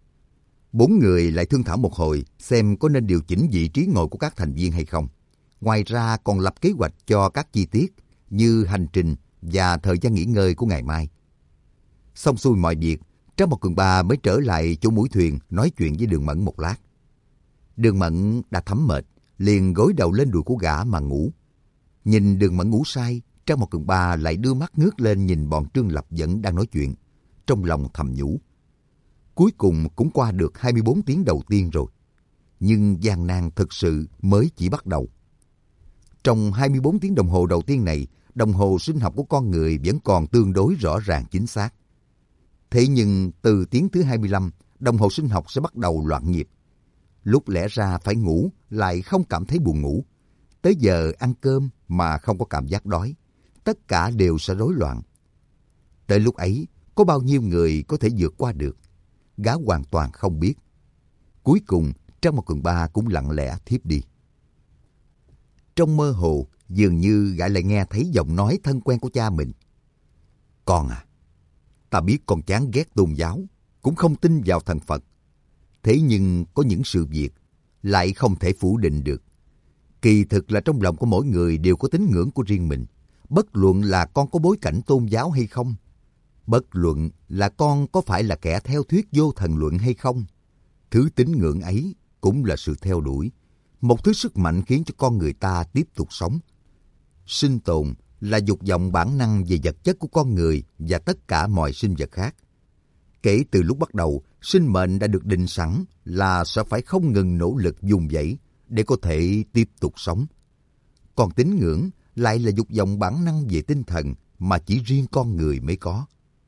4 người lại thương thảo một hồi xem có nên điều chỉnh vị trí ngồi của các thành viên hay không. Ngoài ra còn lập kế hoạch cho các chi tiết như hành trình và thời gian nghỉ ngơi của ngày mai. Xong xuôi mọi việc, Trác Mộc Cường Ba mới trở lại chỗ mũi thuyền nói chuyện với Đường Mẫn một lát. Đường Mẫn đã thấm mệt, liền gối đầu lên đùi của gã mà ngủ. Nhìn Đường Mẫn ngủ say, Trác Mộc Cường Ba lại đưa mắt ngước lên nhìn bọn Trương Lập vẫn đang nói chuyện, trong lòng thầm nhủ. Cuối cùng cũng qua được 24 tiếng đầu tiên rồi, nhưng gian nan thực sự mới chỉ bắt đầu. Trong 24 tiếng đồng hồ đầu tiên này, đồng hồ sinh học của con người vẫn còn tương đối rõ ràng chính xác. Thế nhưng từ tiếng thứ 25, đồng hồ sinh học sẽ bắt đầu loạn nhịp. Lúc lẽ ra phải ngủ lại không cảm thấy buồn ngủ. Tới giờ ăn cơm mà không có cảm giác đói. Tất cả đều sẽ rối loạn. Tới lúc ấy, có bao nhiêu người có thể vượt qua được? Gã hoàn toàn không biết. Cuối cùng, Trác Mộc Cường Ba cũng lặng lẽ thiếp đi. Trong mơ hồ, dường như gã lại nghe thấy giọng nói thân quen của cha mình. Con à, ta biết con chán ghét tôn giáo, cũng không tin vào thần Phật. Thế nhưng có những sự việc lại không thể phủ định được. Kỳ thực là trong lòng của mỗi người đều có tín ngưỡng của riêng mình. Bất luận là con có bối cảnh tôn giáo hay không, bất luận là con có phải là kẻ theo thuyết vô thần luận hay không, thứ tín ngưỡng ấy cũng là sự theo đuổi, một thứ sức mạnh khiến cho con người ta tiếp tục sống. Sinh tồn là dục vọng bản năng về vật chất của con người và tất cả mọi sinh vật khác. Kể từ lúc bắt đầu, sinh mệnh đã được định sẵn là sẽ phải không ngừng nỗ lực vùng vẫy để có thể tiếp tục sống. Còn tín ngưỡng lại là dục vọng bản năng về tinh thần mà chỉ riêng con người mới có.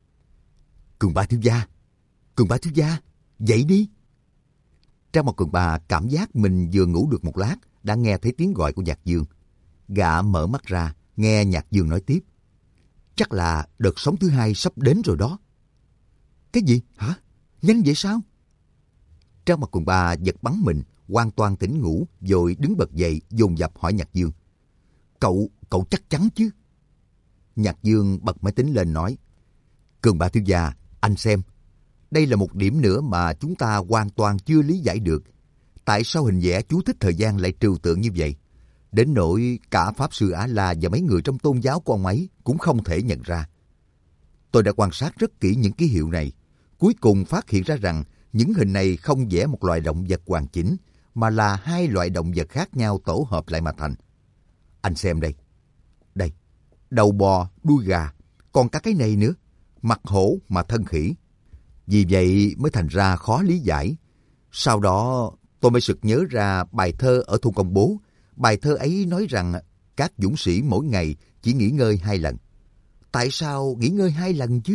Cường Ba thiếu gia, Cường Ba thiếu gia, dậy đi. Trang Mộc Cường Ba cảm giác mình vừa ngủ được một lát đã nghe thấy tiếng gọi của Nhạc Dương. Gã mở mắt ra, nghe Nhạc Dương nói tiếp. Chắc là đợt sống thứ 2 sắp đến rồi đó. Cái gì? Hả? Nhanh vậy sao? Trang Mộc Cường Ba giật bắn mình, hoàn toàn tỉnh ngủ, rồi đứng bật dậy, dồn dập hỏi Nhạc Dương. Cậu chắc chắn chứ? Nhạc Dương bật máy tính lên nói. Cường Ba thiếu gia, anh xem. Đây là một điểm nữa mà chúng ta hoàn toàn chưa lý giải được. Tại sao hình vẽ chú thích thời gian lại trừu tượng như vậy? Đến nỗi cả Pháp Sư Á-La và mấy người trong tôn giáo của ông ấy cũng không thể nhận ra. Tôi đã quan sát rất kỹ những ký hiệu này. Cuối cùng phát hiện ra rằng những hình này không vẽ một loài động vật hoàn chỉnh, mà là 2 loại động vật khác nhau tổ hợp lại mà thành. Anh xem đây. Đây, đầu bò, đuôi gà, còn cả cái này nữa, mặt hổ mà thân khỉ. Vì vậy mới thành ra khó lý giải. Sau đó tôi mới sực nhớ ra bài thơ ở thôn Công Bố. Bài thơ ấy nói rằng các dũng sĩ mỗi ngày chỉ nghỉ ngơi 2 lần. Tại sao nghỉ ngơi 2 lần chứ?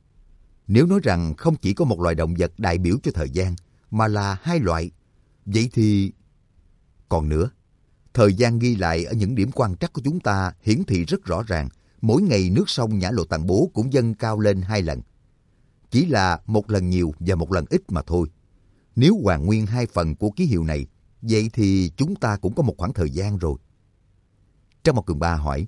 Nếu nói rằng không chỉ có một loài động vật đại biểu cho thời gian, mà là 2 loại, vậy thì... Còn nữa, thời gian ghi lại ở những điểm quan trắc của chúng ta hiển thị rất rõ ràng. Mỗi ngày nước sông Nhã Lộ Tàn Bố cũng dâng cao lên 2 lần. Chỉ là 1 lần nhiều và 1 lần ít mà thôi. Nếu hoàn nguyên 2 phần của ký hiệu này, vậy thì chúng ta cũng có một khoảng thời gian rồi. Trang Mộc Cường Ba hỏi.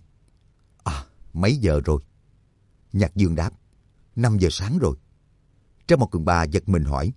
Mấy giờ rồi? Nhạc Dương đáp. 5 giờ sáng rồi. Trang Mộc Cường Ba giật mình hỏi.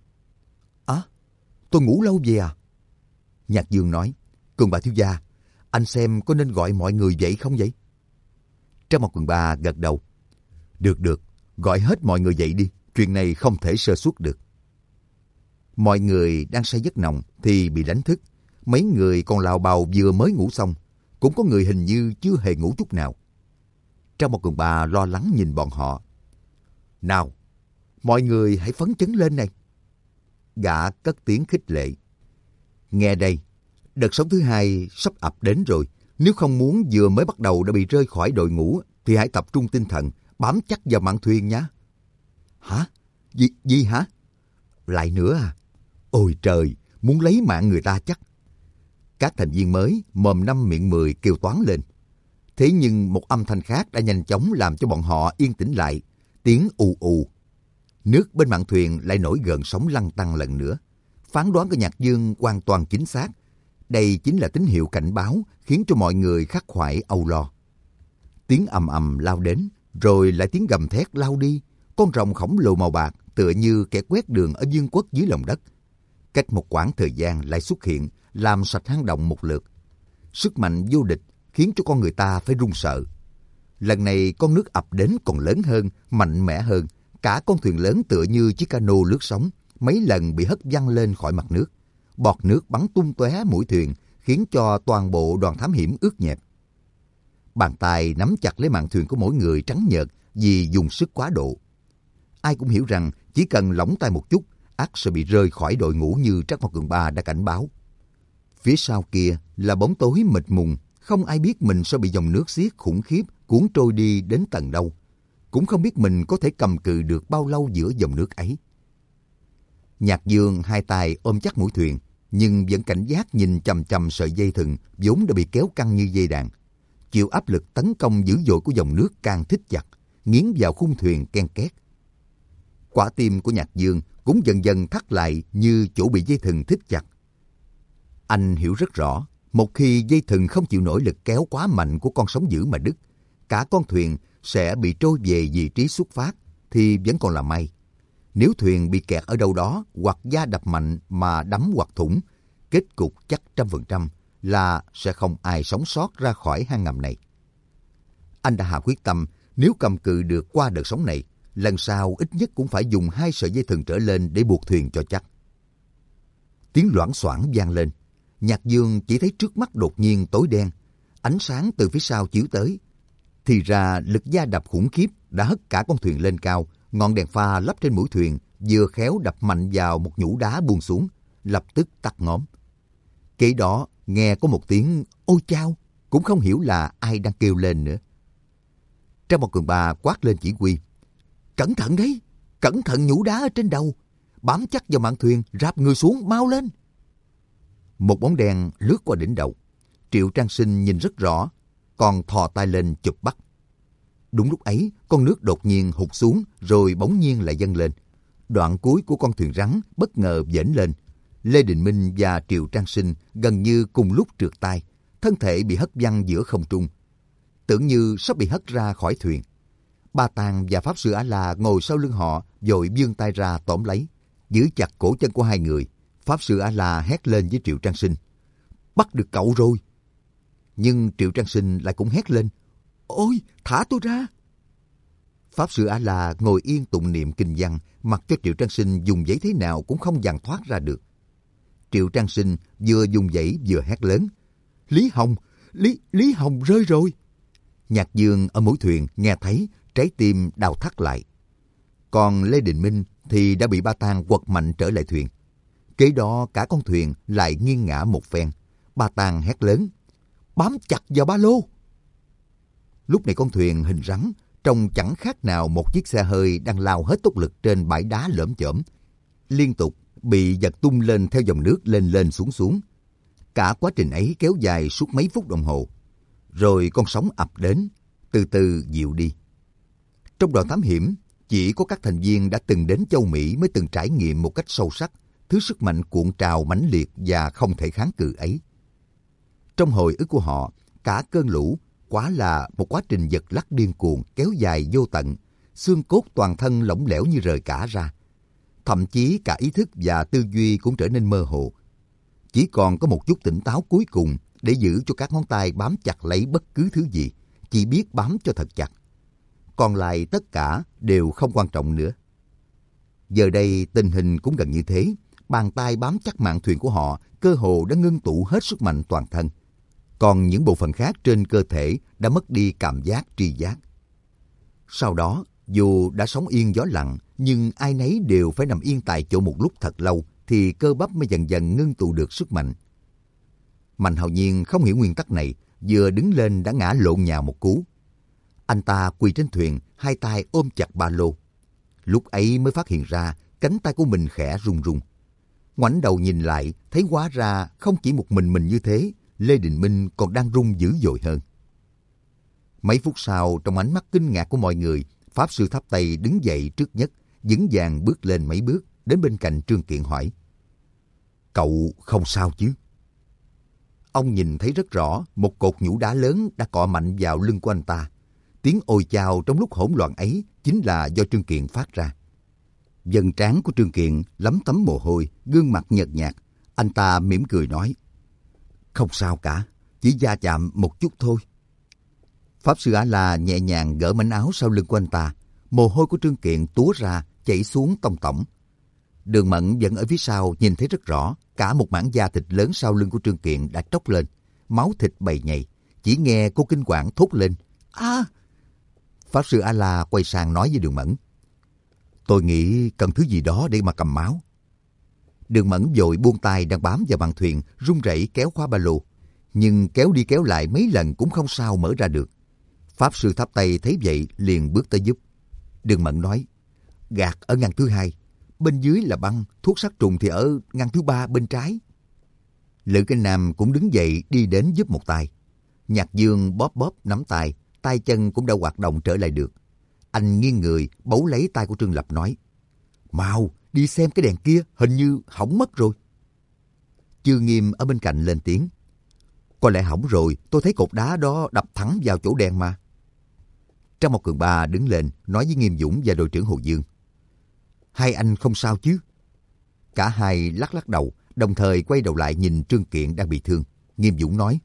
Tôi ngủ lâu vậy à? Nhạc Dương nói. Cường Ba thiếu gia, anh xem có nên gọi mọi người dậy không vậy? Trang Mộc Cường Ba gật đầu. Được, gọi hết mọi người dậy đi. Chuyện này không thể sơ suất được. Mọi người đang say giấc nồng thì bị đánh thức. Mấy người còn lào bào vừa mới ngủ xong, cũng có người hình như chưa hề ngủ chút nào. Trang một Cường Ba lo lắng nhìn bọn họ. Nào, mọi người hãy phấn chấn lên này. Gã cất tiếng khích lệ. Nghe đây, đợt sóng thứ hai sắp ập đến rồi. Nếu không muốn vừa mới bắt đầu đã bị rơi khỏi đội ngũ, thì hãy tập trung tinh thần, bám chắc vào mạn thuyền nhé. Hả? Gì hả? Lại nữa à? Ôi trời, muốn lấy mạng người ta chắc. Các thành viên mới mồm năm miệng mười kêu toán lên. Thế nhưng một âm thanh khác đã nhanh chóng làm cho bọn họ yên tĩnh lại. Tiếng ù ù. Nước bên mạn thuyền lại nổi gợn sóng lăn tăn lần nữa. Phán đoán của Nhạc Dương hoàn toàn chính xác. Đây chính là tín hiệu cảnh báo khiến cho mọi người khắc khoải âu lo. Tiếng ầm ầm lao đến, rồi lại tiếng gầm thét lao đi. Con rồng khổng lồ màu bạc tựa như kẻ quét đường ở vương quốc dưới lòng đất. Cách một quãng thời gian lại xuất hiện, làm sạch hang động một lượt. Sức mạnh vô địch khiến cho con người ta phải run sợ. Lần này con nước ập đến còn lớn hơn, mạnh mẽ hơn. Cả con thuyền lớn tựa như chiếc cano lướt sóng, mấy lần bị hất văng lên khỏi mặt nước. Bọt nước bắn tung tóe mũi thuyền, khiến cho toàn bộ đoàn thám hiểm ướt nhẹp. Bàn tay nắm chặt lấy mạn thuyền của mỗi người trắng nhợt vì dùng sức quá độ. Ai cũng hiểu rằng chỉ cần lỏng tay một chút, ắt sẽ bị rơi khỏi đội ngũ như Trác Mộc Cường Ba đã cảnh báo. Phía sau kia là bóng tối mịt mùng, không ai biết mình sẽ bị dòng nước xiết khủng khiếp cuốn trôi đi đến tận đâu. Cũng không biết mình có thể cầm cự được bao lâu giữa dòng nước ấy. Nhạc Dương hai tay ôm chắc mũi thuyền, nhưng vẫn cảnh giác nhìn chằm chằm sợi dây thừng vốn đã bị kéo căng như dây đàn. Chịu áp lực tấn công dữ dội của dòng nước càng thít chặt, nghiến vào khung thuyền ken két. Quả tim của Nhạc Dương cũng dần dần thắt lại như chỗ bị dây thừng thít chặt. Anh hiểu rất rõ, một khi dây thừng không chịu nổi lực kéo quá mạnh của con sóng dữ mà đứt, cả con thuyền sẽ bị trôi về vị trí xuất phát thì vẫn còn là may. Nếu thuyền bị kẹt ở đâu đó hoặc va đập mạnh mà đắm hoặc thủng, kết cục chắc 100% là sẽ không ai sống sót ra khỏi hang ngầm này. Anh đã hạ quyết tâm nếu cầm cự được qua đợt sóng này, lần sau ít nhất cũng phải dùng 2 sợi dây thừng trở lên để buộc thuyền cho chắc. Tiếng loảng xoảng vang lên. Nhạc Dương chỉ thấy trước mắt đột nhiên tối đen, ánh sáng từ phía sau chiếu tới. Thì ra lực va đập khủng khiếp đã hất cả con thuyền lên cao, ngọn đèn pha lắp trên mũi thuyền vừa khéo đập mạnh vào một nhũ đá buông xuống, lập tức tắt ngóm. Kế đó nghe có một tiếng ôi chao, cũng không hiểu là ai đang kêu lên nữa. Trang Một Cường Ba quát lên chỉ huy. Cẩn thận đấy, cẩn thận nhũ đá ở trên đầu, bám chắc vào mạn thuyền, ráp người xuống, mau lên. Một bóng đen lướt qua đỉnh đầu. Triệu Trang Sinh nhìn rất rõ, còn thò tay lên chụp bắt. Đúng lúc ấy, con nước đột nhiên hụt xuống rồi bỗng nhiên lại dâng lên. Đoạn cuối của con thuyền rắn bất ngờ vểnh lên. Lê Đình Minh và Triệu Trang Sinh gần như cùng lúc trượt tay, thân thể bị hất văng giữa không trung. Tưởng như sắp bị hất ra khỏi thuyền. Ba Tàng và Pháp Sư A-La ngồi sau lưng họ, vội vươn tay ra tóm lấy, giữ chặt cổ chân của hai người. Pháp Sư A-La hét lên với Triệu Trang Sinh. Bắt được cậu rồi. Nhưng Triệu Trang Sinh lại cũng hét lên. Ôi, thả tôi ra. Pháp Sư A-La ngồi yên tụng niệm kinh văn, mặc cho Triệu Trang Sinh dùng giấy thế nào cũng không dằn thoát ra được. Triệu Trang Sinh vừa dùng giấy vừa hét lớn. Lý Hồng, Lý Hồng rơi rồi. Nhạc Dương ở mũi thuyền nghe thấy, trái tim đau thắt lại. Còn Lê Đình Minh thì đã bị Ba Tàng quật mạnh trở lại thuyền. Kế đó cả con thuyền lại nghiêng ngã một phen. Ba Tàng hét lớn. Bám chặt vào ba lô. Lúc này con thuyền hình rắn, trông chẳng khác nào một chiếc xe hơi đang lao hết tốc lực trên bãi đá lởm chởm, liên tục bị giật tung lên theo dòng nước lên lên xuống xuống. Cả quá trình ấy kéo dài suốt mấy phút đồng hồ. Rồi con sóng ập đến, từ từ dịu đi. Trong đoàn thám hiểm, chỉ có các thành viên đã từng đến châu Mỹ mới từng trải nghiệm một cách sâu sắc thứ sức mạnh cuộn trào mãnh liệt và không thể kháng cự ấy. Trong hồi ức của họ, cả cơn lũ quả là một quá trình giật lắc điên cuồng kéo dài vô tận, xương cốt toàn thân lỏng lẻo như rời cả ra. Thậm chí cả ý thức và tư duy cũng trở nên mơ hồ. Chỉ còn có một chút tỉnh táo cuối cùng để giữ cho các ngón tay bám chặt lấy bất cứ thứ gì, chỉ biết bám cho thật chặt. Còn lại tất cả đều không quan trọng nữa. Giờ đây tình hình cũng gần như thế, bàn tay bám chắc mạn thuyền của họ cơ hồ đã ngưng tụ hết sức mạnh toàn thân. Còn những bộ phận khác trên cơ thể đã mất đi cảm giác tri giác. Sau đó, dù đã sóng yên gió lặng, nhưng ai nấy đều phải nằm yên tại chỗ một lúc thật lâu thì cơ bắp mới dần dần ngưng tụ được sức mạnh. Mạnh Hạo Nhiên không hiểu nguyên tắc này, vừa đứng lên đã ngã lộn nhào một cú. Anh ta quỳ trên thuyền, hai tay ôm chặt ba lô. Lúc ấy mới phát hiện ra cánh tay của mình khẽ run run. Ngoảnh đầu nhìn lại, thấy hóa ra không chỉ một mình như thế, Lê Đình Minh còn đang run dữ dội hơn. Mấy phút sau, trong ánh mắt kinh ngạc của mọi người, Pháp Sư Tháp Tây đứng dậy trước nhất, vững vàng bước lên mấy bước, đến bên cạnh Trương Kiện hỏi: "Cậu không sao chứ?" Ông nhìn thấy rất rõ, một cột nhũ đá lớn đã cọ mạnh vào lưng của anh ta. Tiếng ôi chao trong lúc hỗn loạn ấy chính là do Trương Kiện phát ra. Vầng trán của Trương Kiện lấm tấm mồ hôi, gương mặt nhợt nhạt. Anh ta mỉm cười nói: "Không sao cả, chỉ va chạm một chút thôi." Pháp Sư A-la nhẹ nhàng gỡ mảnh áo sau lưng của anh ta. Mồ hôi của Trương Kiện túa ra, chảy xuống tông tổng. Đường Mẫn vẫn ở phía sau nhìn thấy rất rõ, cả một mảng da thịt lớn sau lưng của Trương Kiện đã tróc lên, máu thịt bầy nhầy. Chỉ nghe cô kinh quản thốt lên: "A!" Pháp Sư A-la quay sang nói với Đường Mẫn: "Tôi nghĩ cần thứ gì đó để mà cầm máu." Đường Mẫn vội buông tay đang bám vào mạn thuyền, run rẩy kéo khóa ba lô, nhưng kéo đi kéo lại mấy lần cũng không sao mở ra được. Pháp Sư Tháp Tây thấy vậy liền bước tới giúp. Đường Mẫn nói: "Gạt ở ngăn thứ hai, bên dưới là băng, thuốc sát trùng thì ở ngăn thứ ba bên trái." Lữ Kinh Nam cũng đứng dậy đi đến giúp một tay. Nhạc Dương bóp bóp nắm tay, tay chân cũng đã hoạt động trở lại được. Anh nghiêng người bấu lấy tay của Trương Lập nói: "Mau đi xem cái đèn kia, hình như hỏng mất rồi." Chư Nghiêm ở bên cạnh lên tiếng: "Có lẽ hỏng rồi, tôi thấy cột đá đó đập thẳng vào chỗ đèn mà." Trang Mộc Cường Ba đứng lên nói với Nghiêm Dũng và đội trưởng Hồ Dương: "Hai anh không sao chứ?" Cả hai lắc lắc đầu, đồng thời quay đầu lại nhìn Trương Kiện đang bị thương. Nghiêm Dũng nói: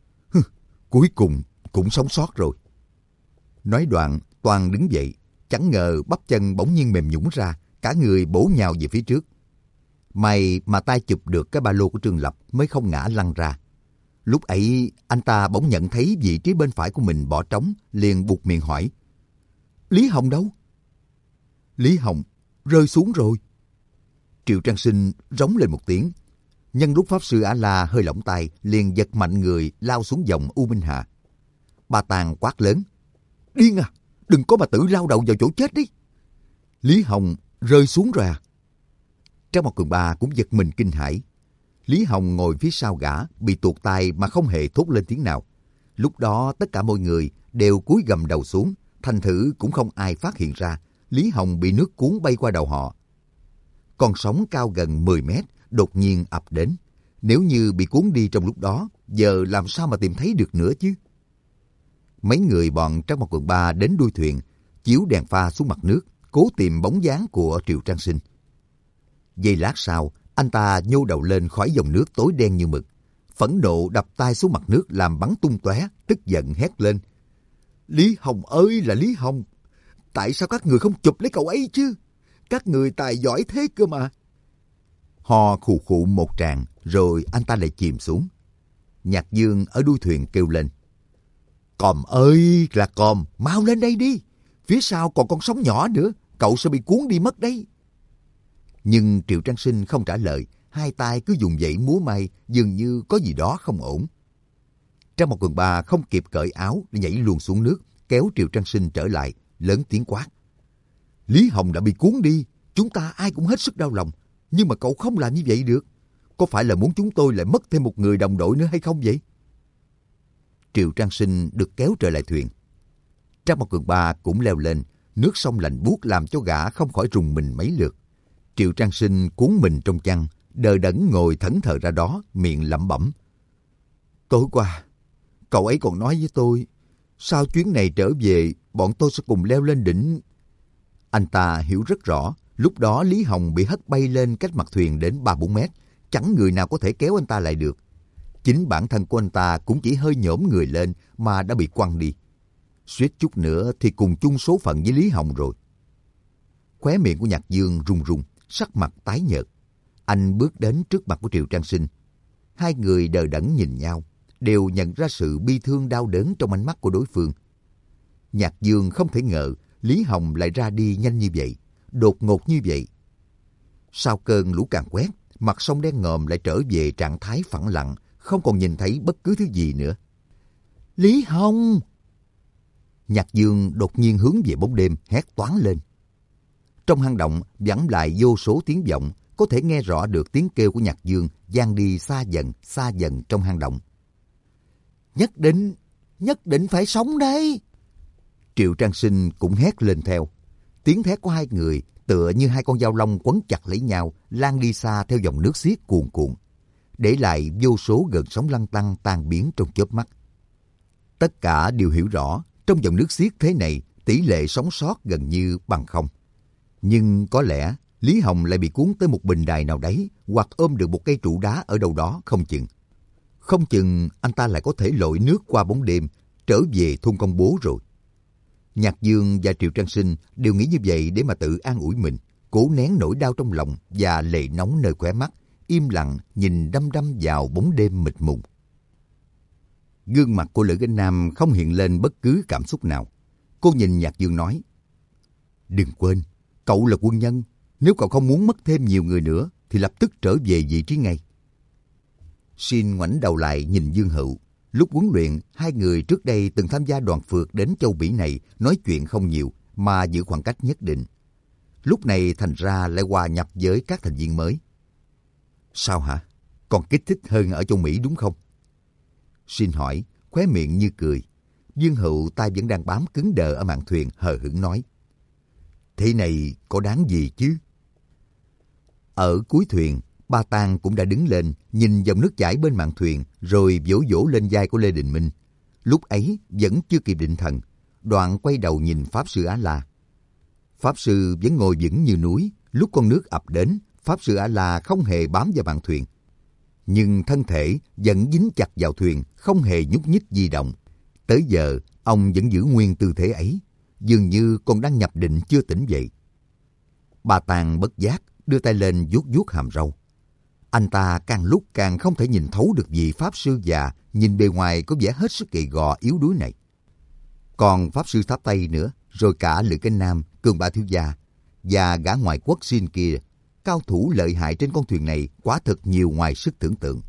"Cuối cùng cũng sống sót rồi." Nói đoạn, Toàn đứng dậy, chẳng ngờ bắp chân bỗng nhiên mềm nhũn ra, cả người bổ nhào về phía trước. May mà tay chụp được cái ba lô của Trương Lập mới không ngã lăn ra. Lúc ấy, anh ta bỗng nhận thấy vị trí bên phải của mình bỏ trống, liền buột miệng hỏi: "Lý Hồng đâu?" "Lý Hồng rơi xuống rồi." Triệu Trang Sinh rống lên một tiếng. Nhân lúc Pháp Sư A-la hơi lỏng tay, liền giật mạnh người lao xuống dòng U Minh Hà. Ba Tàng quát lớn: "Điên à, đừng có mà tự lao đầu vào chỗ chết đi." "Lý Hồng rơi xuống rồi à?" Trang Mộc Cường Ba cũng giật mình kinh hãi. Lý Hồng ngồi phía sau gã, bị tuột tay mà không hề thốt lên tiếng nào. Lúc đó tất cả mọi người đều cúi gằm đầu xuống, thành thử cũng không ai phát hiện ra Lý Hồng bị nước cuốn bay qua đầu họ. Con sóng cao gần 10 mét đột nhiên ập đến. Nếu như bị cuốn đi trong lúc đó, giờ làm sao mà tìm thấy được nữa chứ? Mấy người bọn Trang Mộc Cường Ba đến đuôi thuyền, chiếu đèn pha xuống mặt nước, cố tìm bóng dáng của Triệu Trang Sinh. Giây lát sau, anh ta nhô đầu lên khỏi dòng nước tối đen như mực, phẫn nộ đập tay xuống mặt nước làm bắn tung tóe, tức giận hét lên: "Lý Hồng ơi là Lý Hồng! Tại sao các người không chụp lấy cậu ấy chứ? Các người tài giỏi thế cơ mà!" Ho khù khụ một tràng, rồi anh ta lại chìm xuống. Nhạc Dương ở đuôi thuyền kêu lên: "Còm ơi là Còm, mau lên đây đi! Phía sau còn con sóng nhỏ nữa, cậu sẽ bị cuốn đi mất đấy." Nhưng Triệu Trang Sinh không trả lời, hai tay cứ dùng dãy múa may, dường như có gì đó không ổn. Trang Mộc Cường Ba không kịp cởi áo để nhảy luôn xuống nước, kéo Triệu Trang Sinh trở lại, lớn tiếng quát: "Lý Hồng đã bị cuốn đi, chúng ta ai cũng hết sức đau lòng, nhưng mà cậu không làm như vậy được. Có phải là muốn chúng tôi lại mất thêm một người đồng đội nữa hay không vậy?" Triệu Trang Sinh được kéo trở lại thuyền. Trang Mộc Cường Ba cũng leo lên, nước sông lạnh buốt làm cho gã không khỏi rùng mình mấy lượt. Triệu Trang Sinh cuốn mình trong chăn, đờ đẫn ngồi thẫn thờ ra đó, miệng lẩm bẩm: "Tối qua, cậu ấy còn nói với tôi, sau chuyến này trở về, bọn tôi sẽ cùng leo lên đỉnh." Anh ta hiểu rất rõ, lúc đó Lý Hồng bị hất bay lên cách mặt thuyền đến 3-4 mét, chẳng người nào có thể kéo anh ta lại được. Chính bản thân của anh ta cũng chỉ hơi nhổm người lên mà đã bị quăng đi. Suýt chút nữa thì cùng chung số phận với Lý Hồng rồi. Khóe miệng của Nhạc Dương run run, sắc mặt tái nhợt. Anh bước đến trước mặt của Triệu Trang Sinh. Hai người đờ đẫn nhìn nhau, đều nhận ra sự bi thương đau đớn trong ánh mắt của đối phương. Nhạc Dương không thể ngờ Lý Hồng lại ra đi nhanh như vậy, đột ngột như vậy. Sau cơn lũ càn quét, mặt sông đen ngòm lại trở về trạng thái phẳng lặng, không còn nhìn thấy bất cứ thứ gì nữa. Lý Hồng! Nhạc Dương đột nhiên hướng về bóng đêm hét toáng lên. Trong hang động vẳng lại vô số tiếng vọng, có thể nghe rõ được tiếng kêu của Nhạc Dương vang đi xa dần trong hang động. Nhất định phải sống đây! Triệu Trang Sinh cũng hét lên theo. Tiếng thét của hai người tựa như hai con dao long quấn chặt lấy nhau, lan đi xa theo dòng nước xiết cuồn cuộn, để lại vô số gợn sóng lăn tăn tan biến trong chớp mắt. Tất cả đều hiểu rõ, trong dòng nước xiết thế này, tỷ lệ sống sót gần như bằng không. Nhưng có lẽ Lý Hồng lại bị cuốn tới một bình đài nào đấy, hoặc ôm được một cây trụ đá ở đâu đó không chừng. Không chừng anh ta lại có thể lội nước qua bóng đêm, trở về thôn Công Bố rồi. Nhạc Dương và Triệu Trang Sinh đều nghĩ như vậy để mà tự an ủi mình, cố nén nỗi đau trong lòng và lệ nóng nơi khóe mắt, im lặng nhìn đăm đăm vào bóng đêm mịt mùng. Gương mặt của Lữ Gánh Nam không hiện lên bất cứ cảm xúc nào. Cô nhìn Nhạc Dương nói, đừng quên, cậu là quân nhân, nếu cậu không muốn mất thêm nhiều người nữa thì lập tức trở về vị trí ngay. Xin ngoảnh đầu lại nhìn Dương Hữu. Lúc huấn luyện, hai người trước đây từng tham gia đoàn phượt đến châu Bỉ này, nói chuyện không nhiều mà giữ khoảng cách nhất định. Lúc này thành ra lại hòa nhập với các thành viên mới. Sao hả? Còn kích thích hơn ở châu Mỹ đúng không? Xin hỏi, khóe miệng như cười. Dương Hữu tay vẫn đang bám cứng đờ ở mạn thuyền, hờ hững nói. Thế này có đáng gì chứ? Ở cuối thuyền, Ba Tang cũng đã đứng lên, nhìn dòng nước chảy bên mạn thuyền, rồi vỗ vỗ lên vai của Lê Đình Minh. Lúc ấy vẫn chưa kịp định thần, đoạn quay đầu nhìn Pháp Sư Á-La. Pháp Sư vẫn ngồi vững như núi. Lúc con nước ập đến, Pháp Sư Á-La không hề bám vào mạn thuyền, nhưng thân thể vẫn dính chặt vào thuyền, không hề nhúc nhích di động. Tới giờ, ông vẫn giữ nguyên tư thế ấy, dường như còn đang nhập định chưa tỉnh dậy. Ba Tang bất giác đưa tay lên vuốt vuốt hàm râu. Anh ta càng lúc càng không thể nhìn thấu được vị Pháp Sư già, nhìn bề ngoài có vẻ hết sức gầy gò yếu đuối này. Còn Pháp Sư Tháp Tây nữa, rồi cả Lữ Cánh Nam, Cường Ba Thiếu Gia và gã ngoại quốc Xin kia, cao thủ lợi hại trên con thuyền này quả thật nhiều ngoài sức tưởng tượng.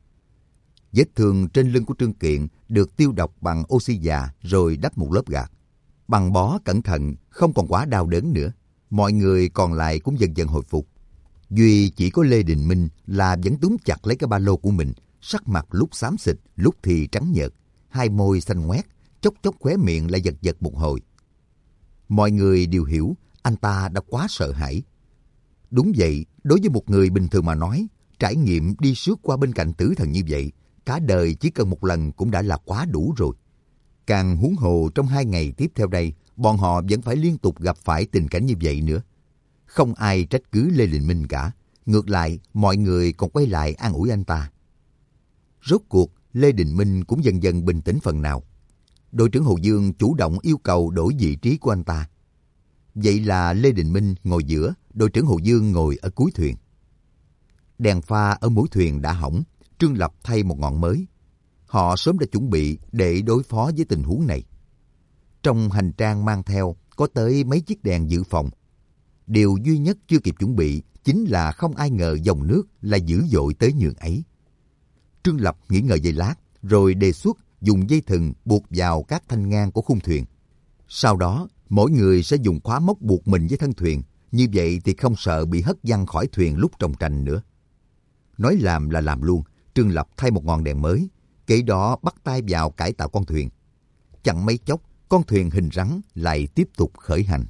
Vết thương trên lưng của Trương Kiện được tiêu độc bằng oxy già rồi đắp một lớp gạc. Băng bó cẩn thận, không còn quá đau đớn nữa. Mọi người còn lại cũng dần dần hồi phục. Duy chỉ có Lê Đình Minh là vẫn túm chặt lấy cái ba lô của mình, sắc mặt lúc xám xịt, lúc thì trắng nhợt, hai môi xanh ngoét, chốc chốc khóe miệng lại giật giật một hồi. Mọi người đều hiểu anh ta đã quá sợ hãi. Đúng vậy, đối với một người bình thường mà nói, trải nghiệm đi sướt qua bên cạnh tử thần như vậy, cả đời chỉ cần một lần cũng đã là quá đủ rồi. Càng huống hồ trong 2 ngày tiếp theo đây, bọn họ vẫn phải liên tục gặp phải tình cảnh như vậy nữa. Không ai trách cứ Lê Đình Minh cả. Ngược lại, mọi người còn quay lại an ủi anh ta. Rốt cuộc, Lê Đình Minh cũng dần dần bình tĩnh phần nào. Đội trưởng Hồ Dương chủ động yêu cầu đổi vị trí của anh ta. Vậy là Lê Đình Minh ngồi giữa, đội trưởng Hồ Dương ngồi ở cuối thuyền. Đèn pha ở mỗi thuyền đã hỏng, Trương Lập thay một ngọn mới. Họ sớm đã chuẩn bị để đối phó với tình huống này. Trong hành trang mang theo có tới mấy chiếc đèn dự phòng. Điều duy nhất chưa kịp chuẩn bị chính là không ai ngờ dòng nước lại dữ dội tới nhường ấy. Trương Lập nghĩ ngợi giây lát, rồi đề xuất dùng dây thừng buộc vào các thanh ngang của khung thuyền. Sau đó, mỗi người sẽ dùng khóa móc buộc mình với thân thuyền, như vậy thì không sợ bị hất văng khỏi thuyền lúc trồng tranh nữa. Nói làm là làm luôn, Trương Lập thay một ngọn đèn mới, kế đó bắt tay vào cải tạo con thuyền. Chẳng mấy chốc, con thuyền hình rắn lại tiếp tục khởi hành.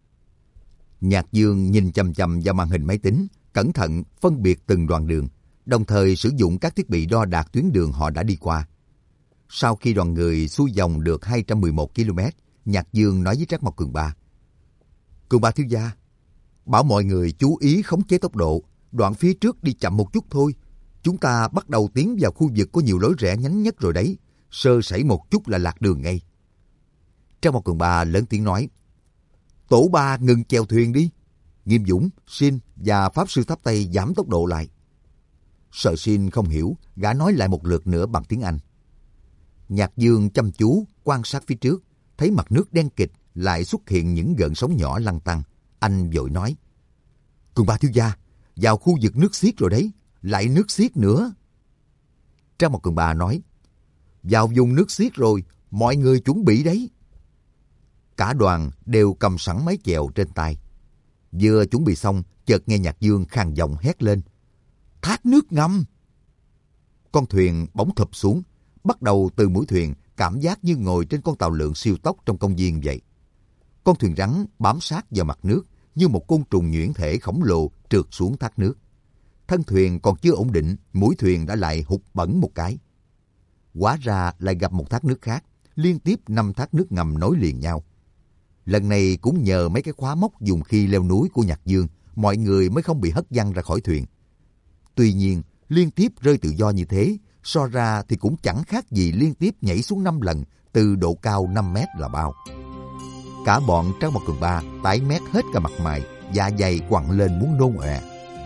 Nhạc Dương nhìn chằm chằm vào màn hình máy tính, cẩn thận phân biệt từng đoạn đường, đồng thời sử dụng các thiết bị đo đạc tuyến đường họ đã đi qua. Sau khi đoàn người xuôi dòng được 211 km, Nhạc Dương nói với Trác Mộc Cường Ba. Cường Ba thiếu gia, bảo mọi người chú ý khống chế tốc độ, đoạn phía trước đi chậm một chút thôi. Chúng ta bắt đầu tiến vào khu vực có nhiều lối rẽ nhánh nhất rồi đấy, sơ sẩy một chút là lạc đường ngay. Trác Mộc Cường Ba lớn tiếng nói. Tổ 3 ngừng chèo thuyền đi. Nghiêm Dũng, Xin và Pháp Sư Tháp Tây giảm tốc độ lại. Sợ Xin không hiểu, gã nói lại một lượt nữa bằng tiếng Anh. Nhạc Dương chăm chú quan sát phía trước, thấy mặt nước đen kịt lại xuất hiện những gợn sóng nhỏ lăn tăn. Anh vội nói: Cường Ba thiếu gia, vào khu vực nước xiết rồi đấy, lại nước xiết nữa. Trang một Cường Ba nói: Vào vùng nước xiết rồi, mọi người chuẩn bị đấy. Cả đoàn đều cầm sẵn máy chèo trên tay. Vừa chuẩn bị xong, chợt nghe Nhạc Dương khàn giọng hét lên: Thác nước ngầm! Con thuyền bỗng thụp xuống, bắt đầu từ mũi thuyền, cảm giác như ngồi trên con tàu lượn siêu tốc trong công viên vậy. Con thuyền rắn bám sát vào mặt nước như một côn trùng nhuyễn thể khổng lồ trượt xuống thác nước. Thân thuyền còn chưa ổn định, mũi thuyền đã lại hụt bẩn một cái. Hóa ra lại gặp một thác nước khác, liên tiếp 5 thác nước ngầm nối liền nhau. Lần này cũng nhờ mấy cái khóa móc dùng khi leo núi của Nhạc Dương, mọi người mới không bị hất văng ra khỏi thuyền. Tuy nhiên, liên tiếp rơi tự do như thế, so ra thì cũng chẳng khác gì liên tiếp nhảy xuống 5 lần từ độ cao 5 mét là bao. Cả bọn Trang Một Cường Ba tái mét hết cả mặt mày, dạ dày quặn lên muốn nôn ọe.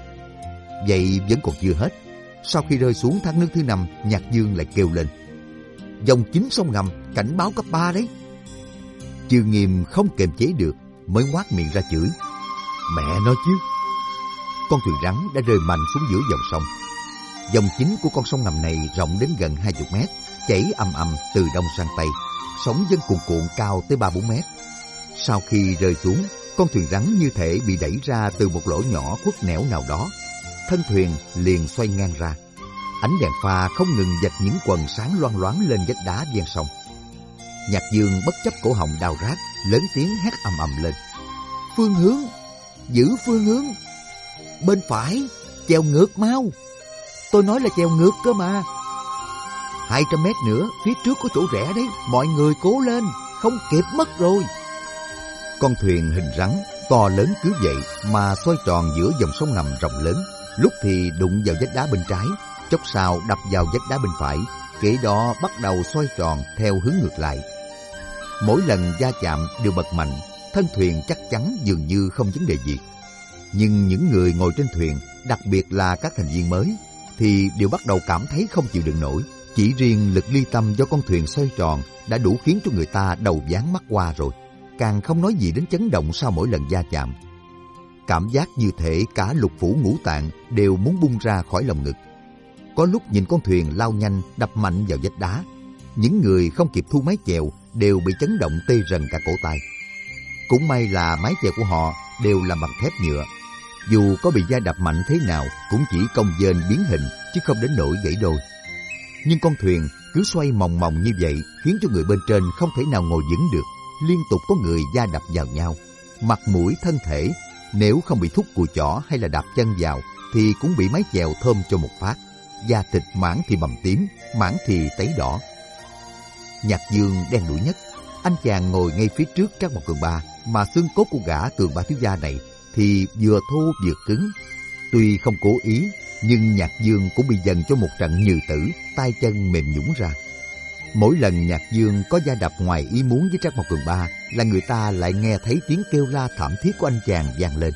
Vậy vẫn còn chưa hết. Sau khi rơi xuống thác nước thứ 5, Nhạc Dương lại kêu lên: Dòng chính sông ngầm, cảnh báo cấp 3 đấy. Chương Nghiêm không kiềm chế được, mới ngoác miệng ra chửi: Mẹ nói chứ! Con thuyền rắn đã rơi mạnh xuống giữa dòng sông. Dòng chính của con sông ngầm này rộng đến gần 20 mét, chảy ầm ầm từ đông sang tây, sóng dâng cuồn cuộn cao tới 3-4 mét. Sau khi rơi xuống, con thuyền rắn như thể bị đẩy ra từ một lỗ nhỏ khuất nẻo nào đó. Thân thuyền liền xoay ngang ra. Ánh đèn pha không ngừng vạch những quầng sáng loang loáng lên vách đá ven sông. Nhạc Dương bất chấp cổ họng đau rát, lớn tiếng hét ầm ầm lên: Phương hướng! Giữ phương hướng! Bên phải! Chèo ngược mau! Tôi nói là chèo ngược cơ mà! 200 mét nữa, phía trước có chỗ rẽ đấy, mọi người cố lên, không kịp mất rồi! Con thuyền hình rắn, to lớn cứ vậy mà xoay tròn giữa dòng sông ngầm rộng lớn, lúc thì đụng vào vách đá bên trái, chốc sau đập vào vách đá bên phải, kế đó bắt đầu xoay tròn theo hướng ngược lại. Mỗi lần va chạm đều bật mạnh, thân thuyền chắc chắn dường như không vấn đề gì. Nhưng những người ngồi trên thuyền, đặc biệt là các thành viên mới, thì đều bắt đầu cảm thấy không chịu đựng nổi. Chỉ riêng lực ly tâm do con thuyền xoay tròn đã đủ khiến cho người ta đầu váng mắt hoa rồi, càng không nói gì đến chấn động sau mỗi lần va chạm. Cảm giác như thể cả lục phủ ngũ tạng đều muốn bung ra khỏi lồng ngực. Có lúc nhìn con thuyền lao nhanh đập mạnh vào vách đá, những người không kịp thu mái chèo đều bị chấn động tê rần cả cổ tay. Cũng may là mái chèo của họ đều làm bằng thép nhựa, dù có bị va đập mạnh thế nào cũng chỉ cong vênh biến hình chứ không đến nỗi gãy đôi. Nhưng con thuyền cứ xoay mòng mòng như vậy khiến cho người bên trên không thể nào ngồi vững được, liên tục có người va đập vào nhau. Mặt mũi thân thể nếu không bị thúc cùi chỏ hay là đạp chân vào thì cũng bị mái chèo thơm cho một phát, da thịt mảng thì bầm tím, mảng thì tấy đỏ. Nhạc Dương đen đuổi nhất, anh chàng ngồi ngay phía trước Trang Một Cường Ba, mà xương cốt của gã Cường Ba thiếu gia này thì vừa thô vừa cứng. Tuy không cố ý, nhưng Nhạc Dương cũng bị dần cho một trận nhừ tử, tay chân mềm nhũn ra. Mỗi lần Nhạc Dương có va đập ngoài ý muốn với Trang Một Cường Ba là người ta lại nghe thấy tiếng kêu la thảm thiết của anh chàng vang lên: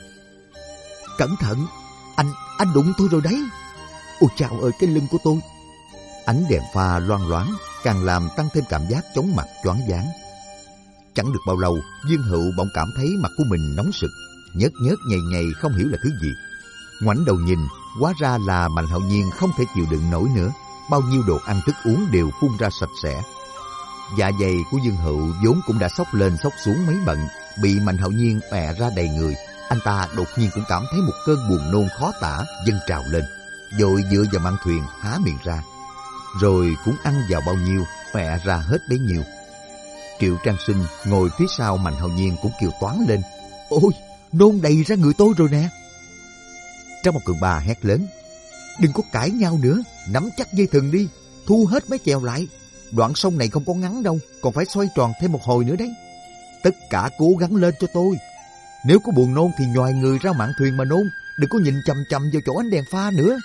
Cẩn thận! Anh đụng tôi rồi đấy! Ôi chao ơi, cái lưng của tôi! Ánh đèn pha loang loáng càng làm tăng thêm cảm giác chóng mặt choáng váng. Chẳng được bao lâu, Dương Hựu bỗng cảm thấy mặt của mình nóng sực, nhớt nhớt nhầy nhầy không hiểu là thứ gì. Ngoảnh đầu nhìn, hóa ra là Mạnh Hạo Nhiên không thể chịu đựng nổi nữa, bao nhiêu đồ ăn thức uống đều phun ra sạch sẽ. Dạ dày của Dương Hựu vốn cũng đã xốc lên xốc xuống mấy bận, bị Mạnh Hạo Nhiên ọe ra đầy người. Anh ta đột nhiên cũng cảm thấy một cơn buồn nôn khó tả dâng trào lên, vội dựa vào mạn thuyền há miệng ra, rồi cũng ăn vào bao nhiêu ọe ra hết bấy nhiêu. Triệu Trang Sinh ngồi phía sau Mạnh Hạo Nhiên cũng kêu toáng lên: Ôi, nôn đầy ra người tôi rồi nè! Trang Một Cường Ba hét lớn: Đừng có cãi nhau nữa, nắm chắc dây thừng đi, thu hết mái chèo lại. Đoạn sông này không có ngắn đâu, còn phải xoay tròn thêm một hồi nữa đấy. Tất cả cố gắng lên cho tôi. Nếu có buồn nôn thì nhòi người ra mạn thuyền mà nôn, đừng có nhìn chằm chằm vào chỗ ánh đèn pha nữa.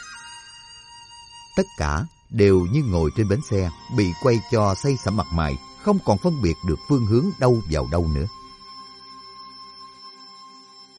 Tất cả đều như ngồi trên bến xe, bị quay cho say sẩm mặt mày, không còn phân biệt được phương hướng đâu vào đâu nữa.